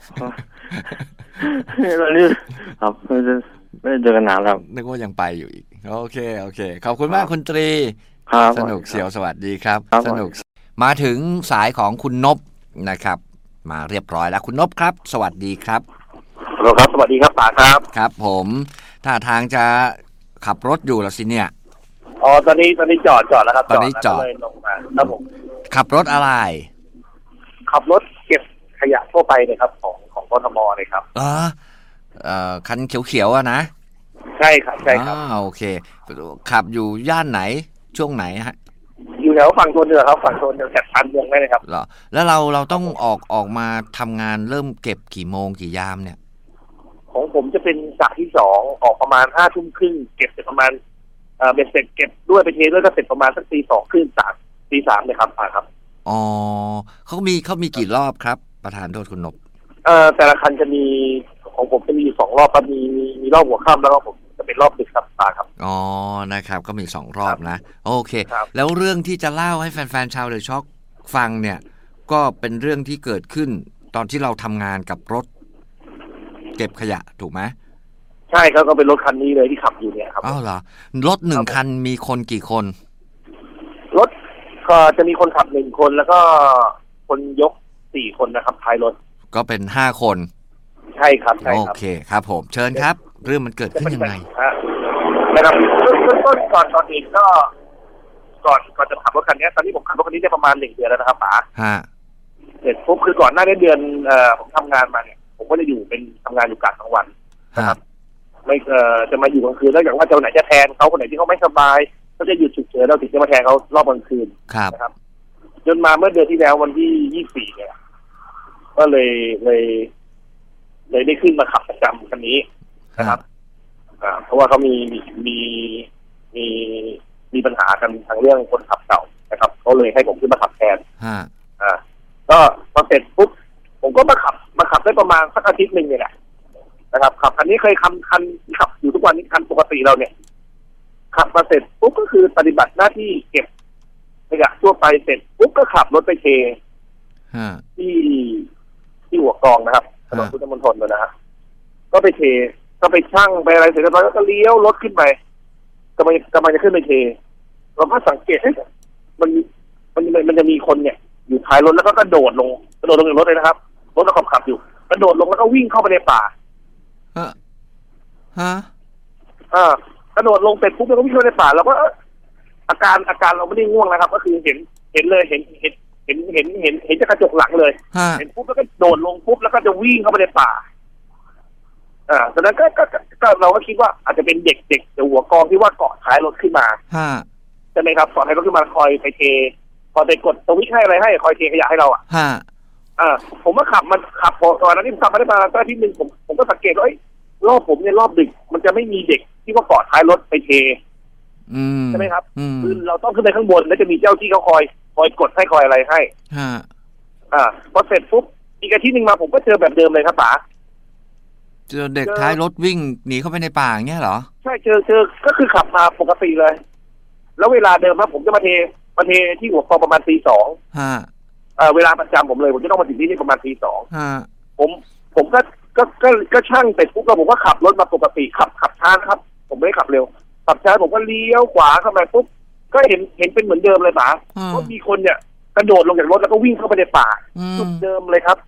ตอนนี้ครับไม่ได้ไม่ได้เจอกันนานแล้ว
นึกว่ายังไปอยู่อีกโอเคโอเคขอบคุณมากคุณตรีสนุกเสียวสวัสดีครับสนุกมาถึงสายของคุณนพนะครับมาเรียบร้อยแล้วคุณนพครับสวัสดีครับ
ฮัลโหลครับสวัสดีครับป๋าครับ
ครับผมท่าทางจะขับรถอยู่แล้วสิเนี่ย
อ๋อตอนนี้ตอนนี้จอดจอดแล้วครับ
ตอนนี้จอด
ลงมาครับผม
ขับรถอะไร
ขับรถเก็บขยะทั่วไปเลยครับของของกทมเลยครับ
อ๋อเอ่อคันเขียวๆอ่ะนะ
ใช่ครับใช่ครับ
อ๋อโอเคขับอยู่ย่านไหนช่วงไหนฮะ
อยู่แถวฝั่งโซนเหนือครับฝั่งโซนแถวชานเมืองได้เลยครับ
เหรอแล้วเราเราต้องออกออกมาทำงานเริ่มเก็บกี่โมงกี่ยามเนี่ย
ของผมจะเป็นกะที่สองออกประมาณห้าทุ่มครึ่งเก็บเสร็จประมาณเอ่อเบ็ดเสร็จเก็บด้วยไปเทด้วยก็เสร็จประมาณสักตีสองครึ่งสามตีสามเลยครับอ่าครับ
อ๋อเขามีเขามีกี่รอบครับประธานโทษคุณนพ
เอ่อแต่ละคันจะมีของผมจะมีสองรอบครับมีมีมีรอบหัวค่ำแล้วก็ผมจะเป็นรอบดึกครับอ่าครับ
อ๋อนะครับก็มีสองรอบนะโอเคแล้วเรื่องที่จะเล่าให้แฟนๆชาวเดอะช็อคฟังเนี่ยก็เป็นเรื่องที่เกิดขึ้นตอนที่เราทำงานกับรถเก็บขยะถูกไหม
ใช่ครับก็เป็นรถคันนี้เลยที่ขับอยู่เนี่ยครับ
อ้าวเหรอรถหนึ่งคันมีคนกี่คน
รถก็จะมีคนขับหนึ่งคนแล้วก็คนยกสี่คนนะครับท้ายรถ
ก็เป็นห้าคน
ใช่ครับใช่ครับ
โอเคครับผมเชิญครับเรื่องมันเกิดขึ้นยังไง
นะครับเริ่มต้นก่อนตอนเองก็ก่อนก่อนจะขับรถคันนี้ตอนนี้ผมขับรถคันนี้ได้ประมาณหนึ่งเดือนแล้วนะครับป๋า
ฮะ
เสร็จปุ๊บคือก่อนหน้านี้เดือนเอ่อผมทำงานมาเนี่ยผมก็จะอยู่เป็นทำงานอยู่กะกลางวันนะครับไม่เอ่อจะมาอยู่กลางคืนแล้วอย่างว่าเจ้าไหนจะแทนเขาคนไหนที่เขาไม่สบายก็จะหยุดฉุกเฉินเราถึงจะมาแทนเขารอบกลางคืนนะครับจนมาเมื่อเดือนที่แล้ววันที่ยี่สิบสี่เนี่ยก็เลยเลยเลยได้ขึ้นมาขับประจำคันนี้นะครับอ่าเพราะว่าเขามีมีมีมีปัญหากันทางเรื่องคนขับเก่านะครับเขาเลยให้ผมขึ้นมาขับแทนอ่าก็พอเสร็จปุ๊บผมก็มาขับมาขับได้ประมาณสักอาทิตย์หนึ่งเนี่ยแหละนะครับขับคันนี้เคยคันคันขับอยู่ทุกวันนี้คันปกติเราเนี่ยขับมาเสร็จปุ๊บก็คือปฏิบัติหน้าที่เก็บขยะทั่วไปเสร็จปุ๊บก็ขับรถไปเทที่ที่หัวกองนะครับถนนพุทธมณฑลนะฮะก็ไปเทก็ไปชั่งไปอะไรเสร็จแล้วก็เลี้ยวรถขึ้นไปกำลังกำลังจะขึ้นไปเทเราก็สังเกตมันมันมันจะมีคนเนี่ยอยู่ท้ายรถแล้วก็กระโดดลงกระโดดลงจากรถเลยนะครับรถเราขับขับอยู่กระโดดลงแล้วก็วิ่งเข้าไปในป่า
ฮะฮะ
อ่ากระโดดลงเสร็จปุ๊บแล้วก็วิ่งเข้าในป่าแล้วก็อาการอาการเราไม่ได้ง่วงนะครับก็คือเห็นเห็นเลยเห็นเห็นเห็นเห็นเห็นเห็นจากกระจกหลังเลยเห็นปุ๊บแล้วก็โดดลงปุ๊บแล้วก็จะวิ่งเข้าไปในป่าอ่าตอนนั้นก็ก็ก็เราก็คิดว่าอาจจะเป็นเด็กเด็กหัวกองที่ว่าเกาะท้ายรถขึ้นมาใช่ไหมครับเกาะท้ายรถขึ้นมาคอยไปเทพอไปกดสวิตช์ให้อะไรให้คอยเทขยะให้เราอ่ะอ่าผมก็ขับมันขับพอตอนนั้นที่ผมขับมาได้มาสักอาทิตย์นึงผมผมก็สังเกตว่าเอ้ยรอบผมเนี่ยรอบดึกมันจะไม่มีเด็กที่ว่าเกาะท้ายรถไปเทใช่ไหมครับคือเราต้องขึ้นไปข้างบนแล้วจะมีเจ้าที่เขาคอยคอยกดให้คอยอะไรให้อ่าพอเสร็จปุ๊บอีกอาทิตย์นึงมาผมก็เจอแบบเดิมเลยครับป๋า
เจอเด็กท้ายรถวิ่งหนีเข้าไปในป่าอย่างเงี้ยเหรอ
ใช่เจอเจอก็คือขับมาปกติเลยแล้วเวลาเดิมครับผมจะมาเทมาเทที่หัวคลองประมาณตีสอง
ฮะ
เอ่อเวลาประจำผมเลยผมจะต้องมาถึงที่นี่ประมาณตีสอง
ฮะ
ผมผมก็ก็ก็ก็ช่างเสร็จปุ๊บแล้วผมก็ขับรถมาปกติขับขับช้าครับผมไม่ได้ขับเร็วขับช้าผมก็เลี้ยวขวาเข้าไปปุ๊บก็เห็นเห็นเป็นเหมือนเดิมเลยป๋าว่ามีคนเนี่ยกระโดดลงจากรถแล้วก็วิ่งเข้าไปในป่าจุดเดิมเลยครับ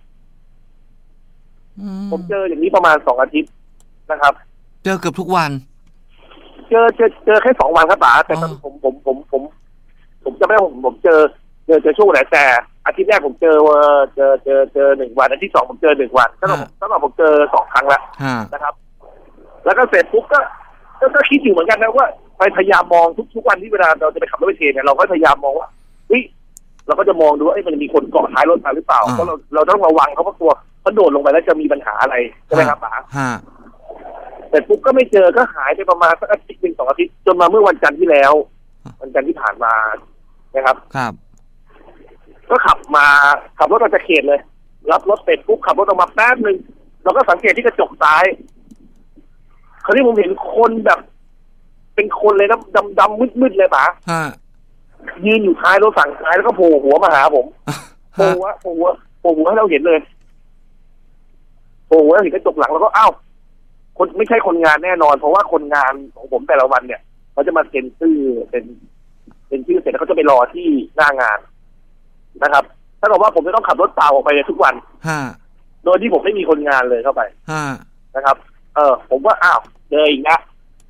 ผมเจออย่างนี้ประมาณสองอาทิตย์นะครับ
เจอเกือบทุกวัน
เจอเจอเจอแค่สองวันครับป๋าแต่ตอนผมผมผมผมผมจะไม่ผมผมเจอเจอเจอช่วงไหนแต่อาทิตย์แรกผมเจอเจอเจอเจอหนึ่งวันอาทิตย์สองผมเจอหนึ่งวันตั้งแต่ตั้งแต่ผมเจอสองครั้งแล้วนะครับแล้วก็เสร็จปุ๊บก็ก็คิดอยู่เหมือนกันนะว่าไปพยายามมองทุกทุกวันที่เวลาเราจะไปขับรถไปเทรนเนี่ยเราก็พยายามมองว่าเฮ้ยเราก็จะมองดูว่ามันมีคนเกาะท้ายรถมาหรือเปล่าเพราะเราเราต้องระวังเขาเพราะตัวเขาโดดลงไปแล้วจะมีปัญหาอะไรใช่ไหมครับป๋าเสร็จปุ๊บก็ไม่เจอก็หายไปประมาณสักอาทิตย์หนึ่งสองอาทิตย์จนมาเมื่อวันจันทร์ที่แล้ววันจันทร์ที่ผ่านมานะครับ
ครับ
ก็ขับมาขับรถออกจากเขตเลยรับรถเสร็จปุ๊บขับรถออกมาแป๊บนึงเราก็สังเกตที่กระจกซ้ายคราวนี้ผมเห็นคนแบบเป็นคนเลยนะดำดำมืดๆเลยป๋ายืนอยู่ท้ายรถฝั่งซ้ายแล้วก็โผล่หัวมาหาผมโผล่หัวโผล่หัวโผล่หัวให้เราเห็นเลยโผล่หัวเห็นกระจกหลังแล้วก็อ้าวคนไม่ใช่คนงานแน่นอนเพราะว่าคนงานของผมแต่ละวันเนี่ยเขาจะมาเซ็นชื่อเป็นเป็นชื่อเสร็จแล้วเขาจะไปรอที่หน้างานนะครับถ้าเกิดว่าผมจะต้องขับรถเปล่าออกไปทุกวันโดยที่ผมไม่มีคนงานเลยเข้าไปนะครับเออผมว่าอ้าวเจออีกนะ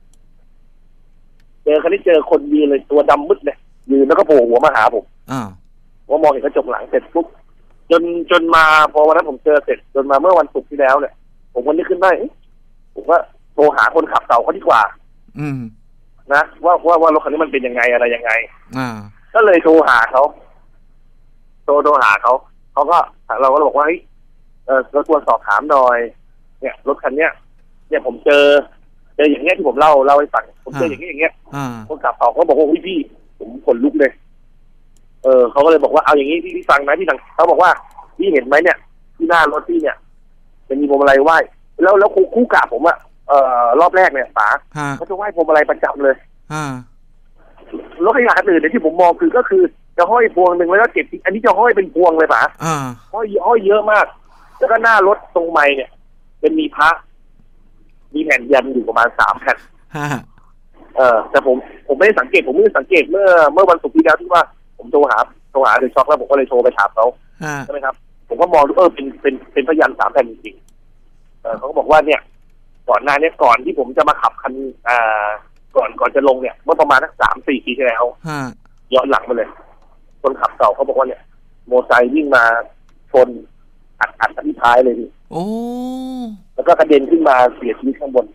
เจอคันนี้เจอคนยืนเลยตัวดำมืดเลยยืนแล้วก็โผล่หัวมาหาผมว่ามองเห็นกระจกหลังเสร็จปุ๊บจนจนมาพอวันนั้นผมเจอเสร็จจนมาเมื่อวันศุกร์ที่แล้วเนี่ยผมวันนี้ขึ้นได้ผมว่าโทรหาคนขับเก่าเขาดีกว่า อืมนะว่าว่าว่ารถคันนี้มันเป็นยังไงอะไรยังไงอ่าก็เลยโทรหาเขาโทรโทรหาเขาเขาก็เราก็บอกว่าเฮ้ยเออรบกวนสอบถามหน่อยเนี่ยรถคันเนี้ยเนี่ยผมเจอเจออย่างเงี้ยที่ผมเล่าเล่าให้ฟังผมเจออย่างเงี้ยอย่างเงี้ยคนขับต่อเขาบอกว่าพี่ผมขนลุกเลยเออเขาก็เลยบอกว่าเอาอย่างงี้พี่พี่ฟังนะพี่ฟังเขาบอกว่าพี่เห็นไหมเนี่ยที่หน้ารถพี่เนี่ยจะมีพวงมาลัยไหว้แล้วแล้วคู่คู่กะผมอะเอ่อรอบแรกเนี่ยป๋าเขาจะไหว้พวงมาลัยประจำเลยรถขยะอื่นเนี่ยที่ผมมองคือก็คือจะห้อยพวงหนึ่งแล้วก็เก็บอันนี้จะห้อยเป็นพวงเลยป๋าห้อยห้อยเยอะมากแล้วก็หน้ารถตรงไมค์เนี่ยเป็นมีพระมีแผ่นยันอยู่ประมาณสามแผ่นเออแต่ผมผมไม่ได้สังเกตผมไม่ได้สังเกตเมื่อเมื่อวันศุกร์ที่แล้วที่ว่าผมโทรหาโทรหาโดยช็อกแล้วผมก็เลยโทรไปถามเขาใช่ไหมครับผมก็มองดูเออเป็นเป็นเป็นพยัญชนะสามแผ่นจริงๆเออเขาก็บอกว่าเนี่ยก่อนหน้านี้ก่อนที่ผมจะมาขับคันอ่าก่อนก่อนจะลงเนี่ยเมื่อประมาณสักสามสี่ปีที่แล้วย้อนหลังมาเลยคนขับเก่าเขาบอกว่าเนี่ยโมอเตอร์ไซค์วิ่งมาชนอัดอัดที่ท้ายเลยดิโอ้แล้วก็กระเด็นขึ้นมาเสียชีวิตข้างบน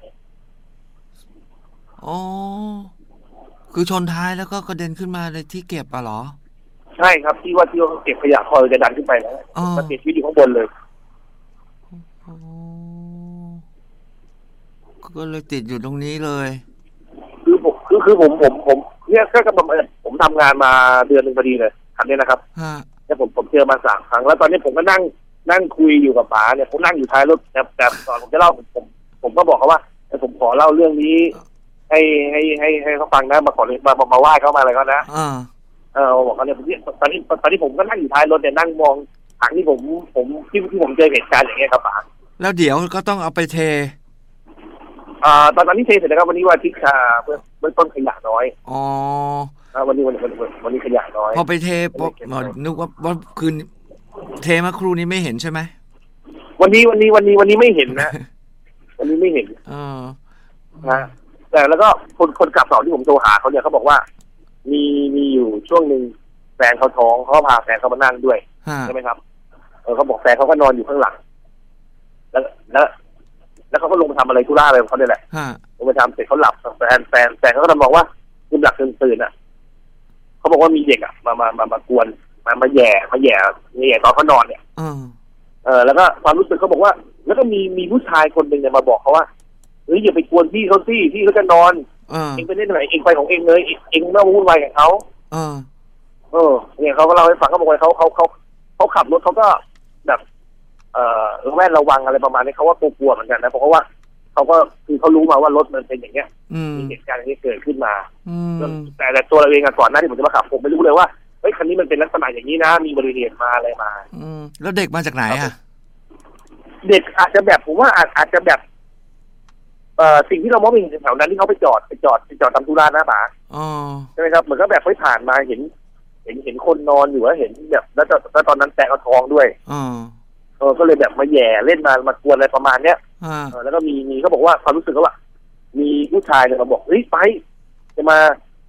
อ๋อคือชนท้ายแล้วก็กระเด็นขึ้นมาในที่เก็บอะเหรอ
ใช่ครับที่ว่าที่เขาเก็บขยะคอยจะดันขึ้นไปแล้วก็เสียชีวิตอยู่ข้างบนเลย
ก็เลยติดอยู่ตรงนี้เลย
คือผมคือคือผมผมผมเนี่ยแค่กำลังผมทำงานมาเดือนหนึ่งพอดีเลยคันนี้นะครับแล้วผมผมเจอมาสามครั้งแล้วตอนนี้ผมก็นั่งนั่งคุยอยู่กับป๋าเนี่ยผมนั่งอยู่ท้ายรถแต่แต่ตอนผมจะเล่าผมผมผมก็บอกเขาว่าผมขอเล่าเรื่องนี้ให้ให้ให้ให้เขาฟังนะมาขอมามาไหว้เขามาอะไรเขานะเออบอกเขาเนี่ยผมตอนนี้ตอนนี้ผมก็นั่งอยู่ท้ายรถเนี่ยนั่งมองทางที่ผมผมที่ที่ผมเจอเหตุการณ์อย่างเงี้ยครับป๋า
แล้วเดี๋ยวก็ต้องเอาไปเท
อ่าตอนนี้เทเสร็จแล้วครับวันนี้วันอาทิตย์ค่ะเพื่อเบื้องต้นขยะน้อย
อ๋อ
วันนี้วันวันวันนี้ขยะน้อย
พอไปเทปุ๊บนึกว่าว่าคืนเทมาครูนี้ไม่เห็นใช่ไหม
วันนี้วันนี้วันนี้วันนี้ไม่เห็นนะวันนี้ไม่เห็นอ๋อนะแต่แล้วก็คนคนกลับต่อที่ผมโทรหาเขาเนี่ยเขาบอกว่ามีมีอยู่ช่วงหนึ่งแฟนเขาท้องเขาพาแฟนเขามานั่งด้วยใช่ไหมครับเออเขาบอกแฟนเขาก็นอนอยู่ข้างหลังแล้วแล้วแล้วเขาก็ลงมาทำอะไรธุระอะไรของเขาเนี่ยแหละลงมาทำเสร็จเขาหลับแฟนแฟนแฟนเขาก็ทำบอกว่าคืนหลับคืนตื่นอ่ะเขาบอกว่ามีเด็กอ่ะมามามามากวนมามาแย่มาแย่มาแย่ตอนเขานอนเนี่ยเออแล้วก็ความรู้สึกเขาบอกว่าแล้วก็มีมีผู้ชายคนหนึ่งเนี่ยมาบอกเขาว่าเฮ้ยอย่าไปกวนพี่เขาสิพี่เขาจะนอนเองไปเล่นไหนเองไปของเองเลยเองไม่วุ่นวายกับเขาเออเนี่ยเขาก็เล่าให้ฟังเขาบอกว่าเขาเขาเขาเขาขับรถเขาก็แบบเอ่อระแวดระวังอะไรประมาณนี้เขาว่ากลัวๆเหมือนกันนะเพราะว่าเขาก็คือเขารู้มาว่ารถมันเป็นอย่างเงี้ยมีเหตุการณ์อย่างนี้เกิดขึ้นมาแต่แต่ตัวเราเองก่อนหน้าที่ผมจะมาขับผมไม่รู้เลยว่าเฮ้ยคันนี้มันเป็นลักษณะอย่างนี้นะมีบริเหตุมาอะไรมา
แล้วเด็กมาจากไหนอ่ะ
เด็กอาจจะแบบผมว่าอาจอาจจะแบบเอ่อสิ่งที่เรามองเห็นแถวนั้นที่เขาไปจอดไปจอดไปจอดทำธุระนะป๋าใช่ไหมครับเหมือนก็แบบไม่ผ่านมาเห็นเห็นเห็นคนนอนอยู่แล้วเห็นแบบแล้วแล้วตอนนั้นแตะเอาทองด้วยเออก็เลยแบบมาแย่เล่นมามากวนอะไรประมาณเนี้ยแล้วก็มีมีเขาบอกว่าความรู้สึกเขาว่ามีผู้ชายเนี่ยมาบอกเฮ้ยไปจะมา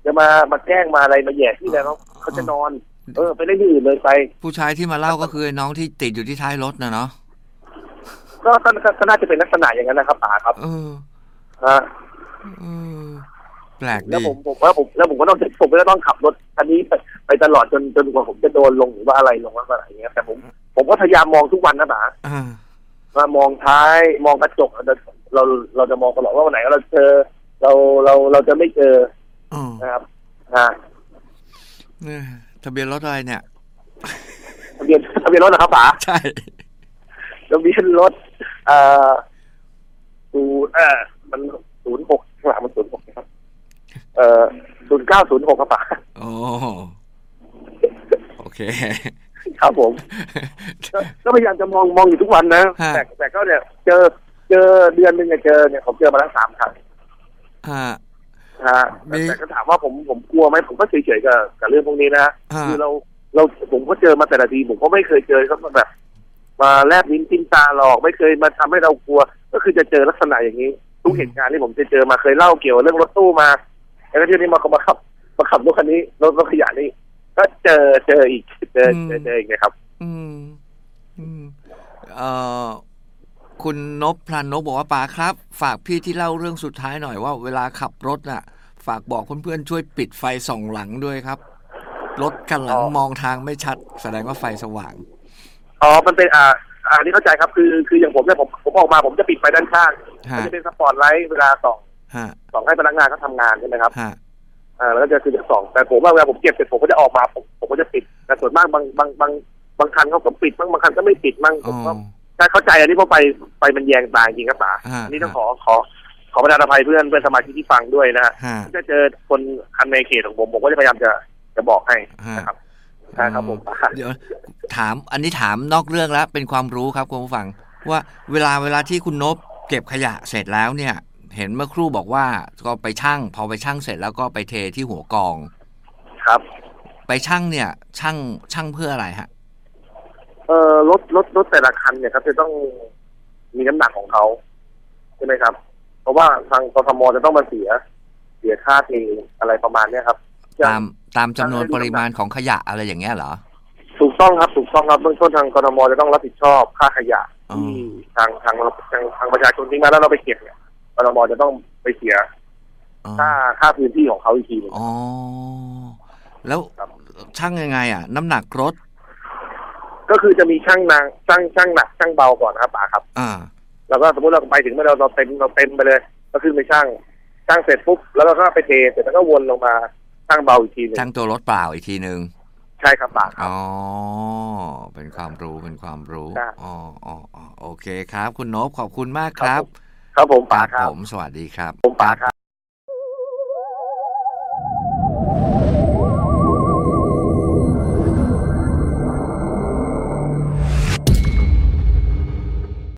จะมามาแกล้งมาอะไรมาแย่ที่แล้วเขาจะนอนเออไปเล่นที่อื่นเลยไป
ผู้ชายที่มาเล่าก็คือน้องที่ติดอยู่ที่ท้ายรถนะเนาะ
ก็ก็น่าจะเป็นลักษณะอย่างนั้นนะครับป๋าครับ
เออ
ฮะ
เออแปลกดี
แล้วผมผมว่าผมแล้วผมก็ต้องผมก็ต้องขับรถคันนี้ไปไปตลอดจนจนกว่าผมจะโดนลงหรือว่าอะไรลงว่าอะไรอย่างเงี้ยแต่ผมผมก็พยายามมองทุกวันนะป๋ามามองท้ายมองกระจกเราเราเราจะมองตลอดว่าวันไหนเราเจอเราเราเราจะไม่เจอนะครับฮะ
ทะเบียนรถอะไรเนี่ย
ทะเบียนทะเบียนรถนะครับป๋า
ใช่
ทะเบียนรถเอ่อศูนย์เอ่อมันศูนย์หกข้างหลังมันศูนย์หกครับเอ่อศูนย์เก้าศูนย์หกครับป๋า
โอ้โอเค
ครับผมก็พยายามจะมองมองอยู่ทุกวันนะแต่แต่ก็เนี่ยเจอเจอเดือนนึงเนี่ยเจอเนี่ยผมเจอมาแล้วสามครั้ง
ฮะ
ฮะแต่ก็ถามว่าผมผมกลัวไหมผมก็เฉยๆกับกับเรื่องพวกนี้นะคือเราเราผมก็เจอมาแต่ละทีผมก็ไม่เคยเจอเขาแบบมาแลบลิ้นจิ้มตาหลอกไม่เคยมาทำให้เรากลัวก็คือจะเจอลักษณะอย่างนี้ทุกเหตุการณ์ที่ผมจะเจอมาเคยเล่าเกี่ยวกับเรื่องรถตู้มาแล้วก็ที่นี้มาเขามาขับมาขับรถคันนี้รถรถขยะนี่ก็เจอเจออีกเจอเจอเจออีกนะครับ
อืมอืมเอ่อคุณนพพลันนพบอกว่าป๋าครับฝากพี่ที่เล่าเรื่องสุดท้ายหน่อยว่าเวลาขับรถน่ะฝากบอกเพื่อนๆช่วยปิดไฟส่องหลังด้วยครับรถคันหลังมองทางไม่ชัดแสดงว่าไฟสว่าง
อ๋อมันเป็นอ่าอันนี้เข้าใจครับคือคืออย่างผมเนี่ยผมผมออกมาผมจะปิดไฟด้านข้างมันจะเป็นสปอตไลท์เวลาส่องส่องให้พนักงานเขาทำงานใช่ไหมครับอ่าแล้วก็จะคือจะส่องแต่ผมว่าเวลาผมเก็บเสร็จผมก็จะออกมาผมผมก็จะปิดแต่ส่วนมากบางบางบางบางคันเขาก็ปิดบางบางคันก็ไม่ปิดมั่งผมก็ถ้าเข้าใจอันนี้เพราะไฟไฟมันแยงตาจริงครับป๋าอันนี้ต้องขอขอขอประทานอภัยเพื่อนเพื่อนสมาชิกที่ฟังด้วยนะฮะถ้าเจอคนคันในเขตของผมผมก็จะพยายามจะจะบอกให้นะครับใช่ครับผม
เดี๋ยวถามอันนี้ถามนอกเรื่องแล้วเป็นความรู้ครับคุณผู้ฟังว่าเวลาเวลาที่คุณนพเก็บขยะเสร็จแล้วเนี่ยเห็นเมื่อครู่บอกว่าก็ไปชั่งพอไปชั่งเสร็จแล้วก็ไปเทที่หัวกอง
ครับ
ไปชั่งเนี่ยชั่งชั่งเพื่ออะไรฮะ
เอ่อรถรถรถแต่ละคันเนี่ยครับจะต้องมีน้ำหนักของเขาใช่ไหมครับเพราะว่าทางกทมจะต้องมาเสียเสียค่าเทอะไรประมาณนี้ครับ
ตามตามจำนวนปริมาณของขยะอะไรอย่างเงี้ยเหรอ
ถูกต้องครับถูกต้องครับเบื้องต้นทางกทมจะต้องรับผิดชอบค่าขยะที่ทางทางทางทางประชาชนทิ้งมาแล้วเราไปเก็บเนี่ยกทมจะต้องไปเสียค่าค่าพื้นที่ของเขาอีกทีนึง
อ๋อแล้วช่างยังไงอ่ะน้ำหนักรถ
ก็คือจะมีช่างนางช่างช่างหนักช่างเบาก่อนนะครับป๋าครับ
อ่า
แล้วก็สมมติเราไปถึงเมื่อเราเราเต็มเราเต็มไปเลยก็คือไปช่างช่างเสร็จปุ๊บแล้วก็ไปเทเสร็จแล้วก็วนลงมาช่างเบาอีกทีนึง
ช่างตัวรถเปล่าอีกทีนึง
ใช่ครับป๋าครับ
อ๋อเป็นความรู้เป็นความรู้อ๋ออ๋อโอเคครับคุณนพขอบคุณมากครับ
ครับผมป๋าครับ
ผมสวัสดีครับ
ผมป๋าครับ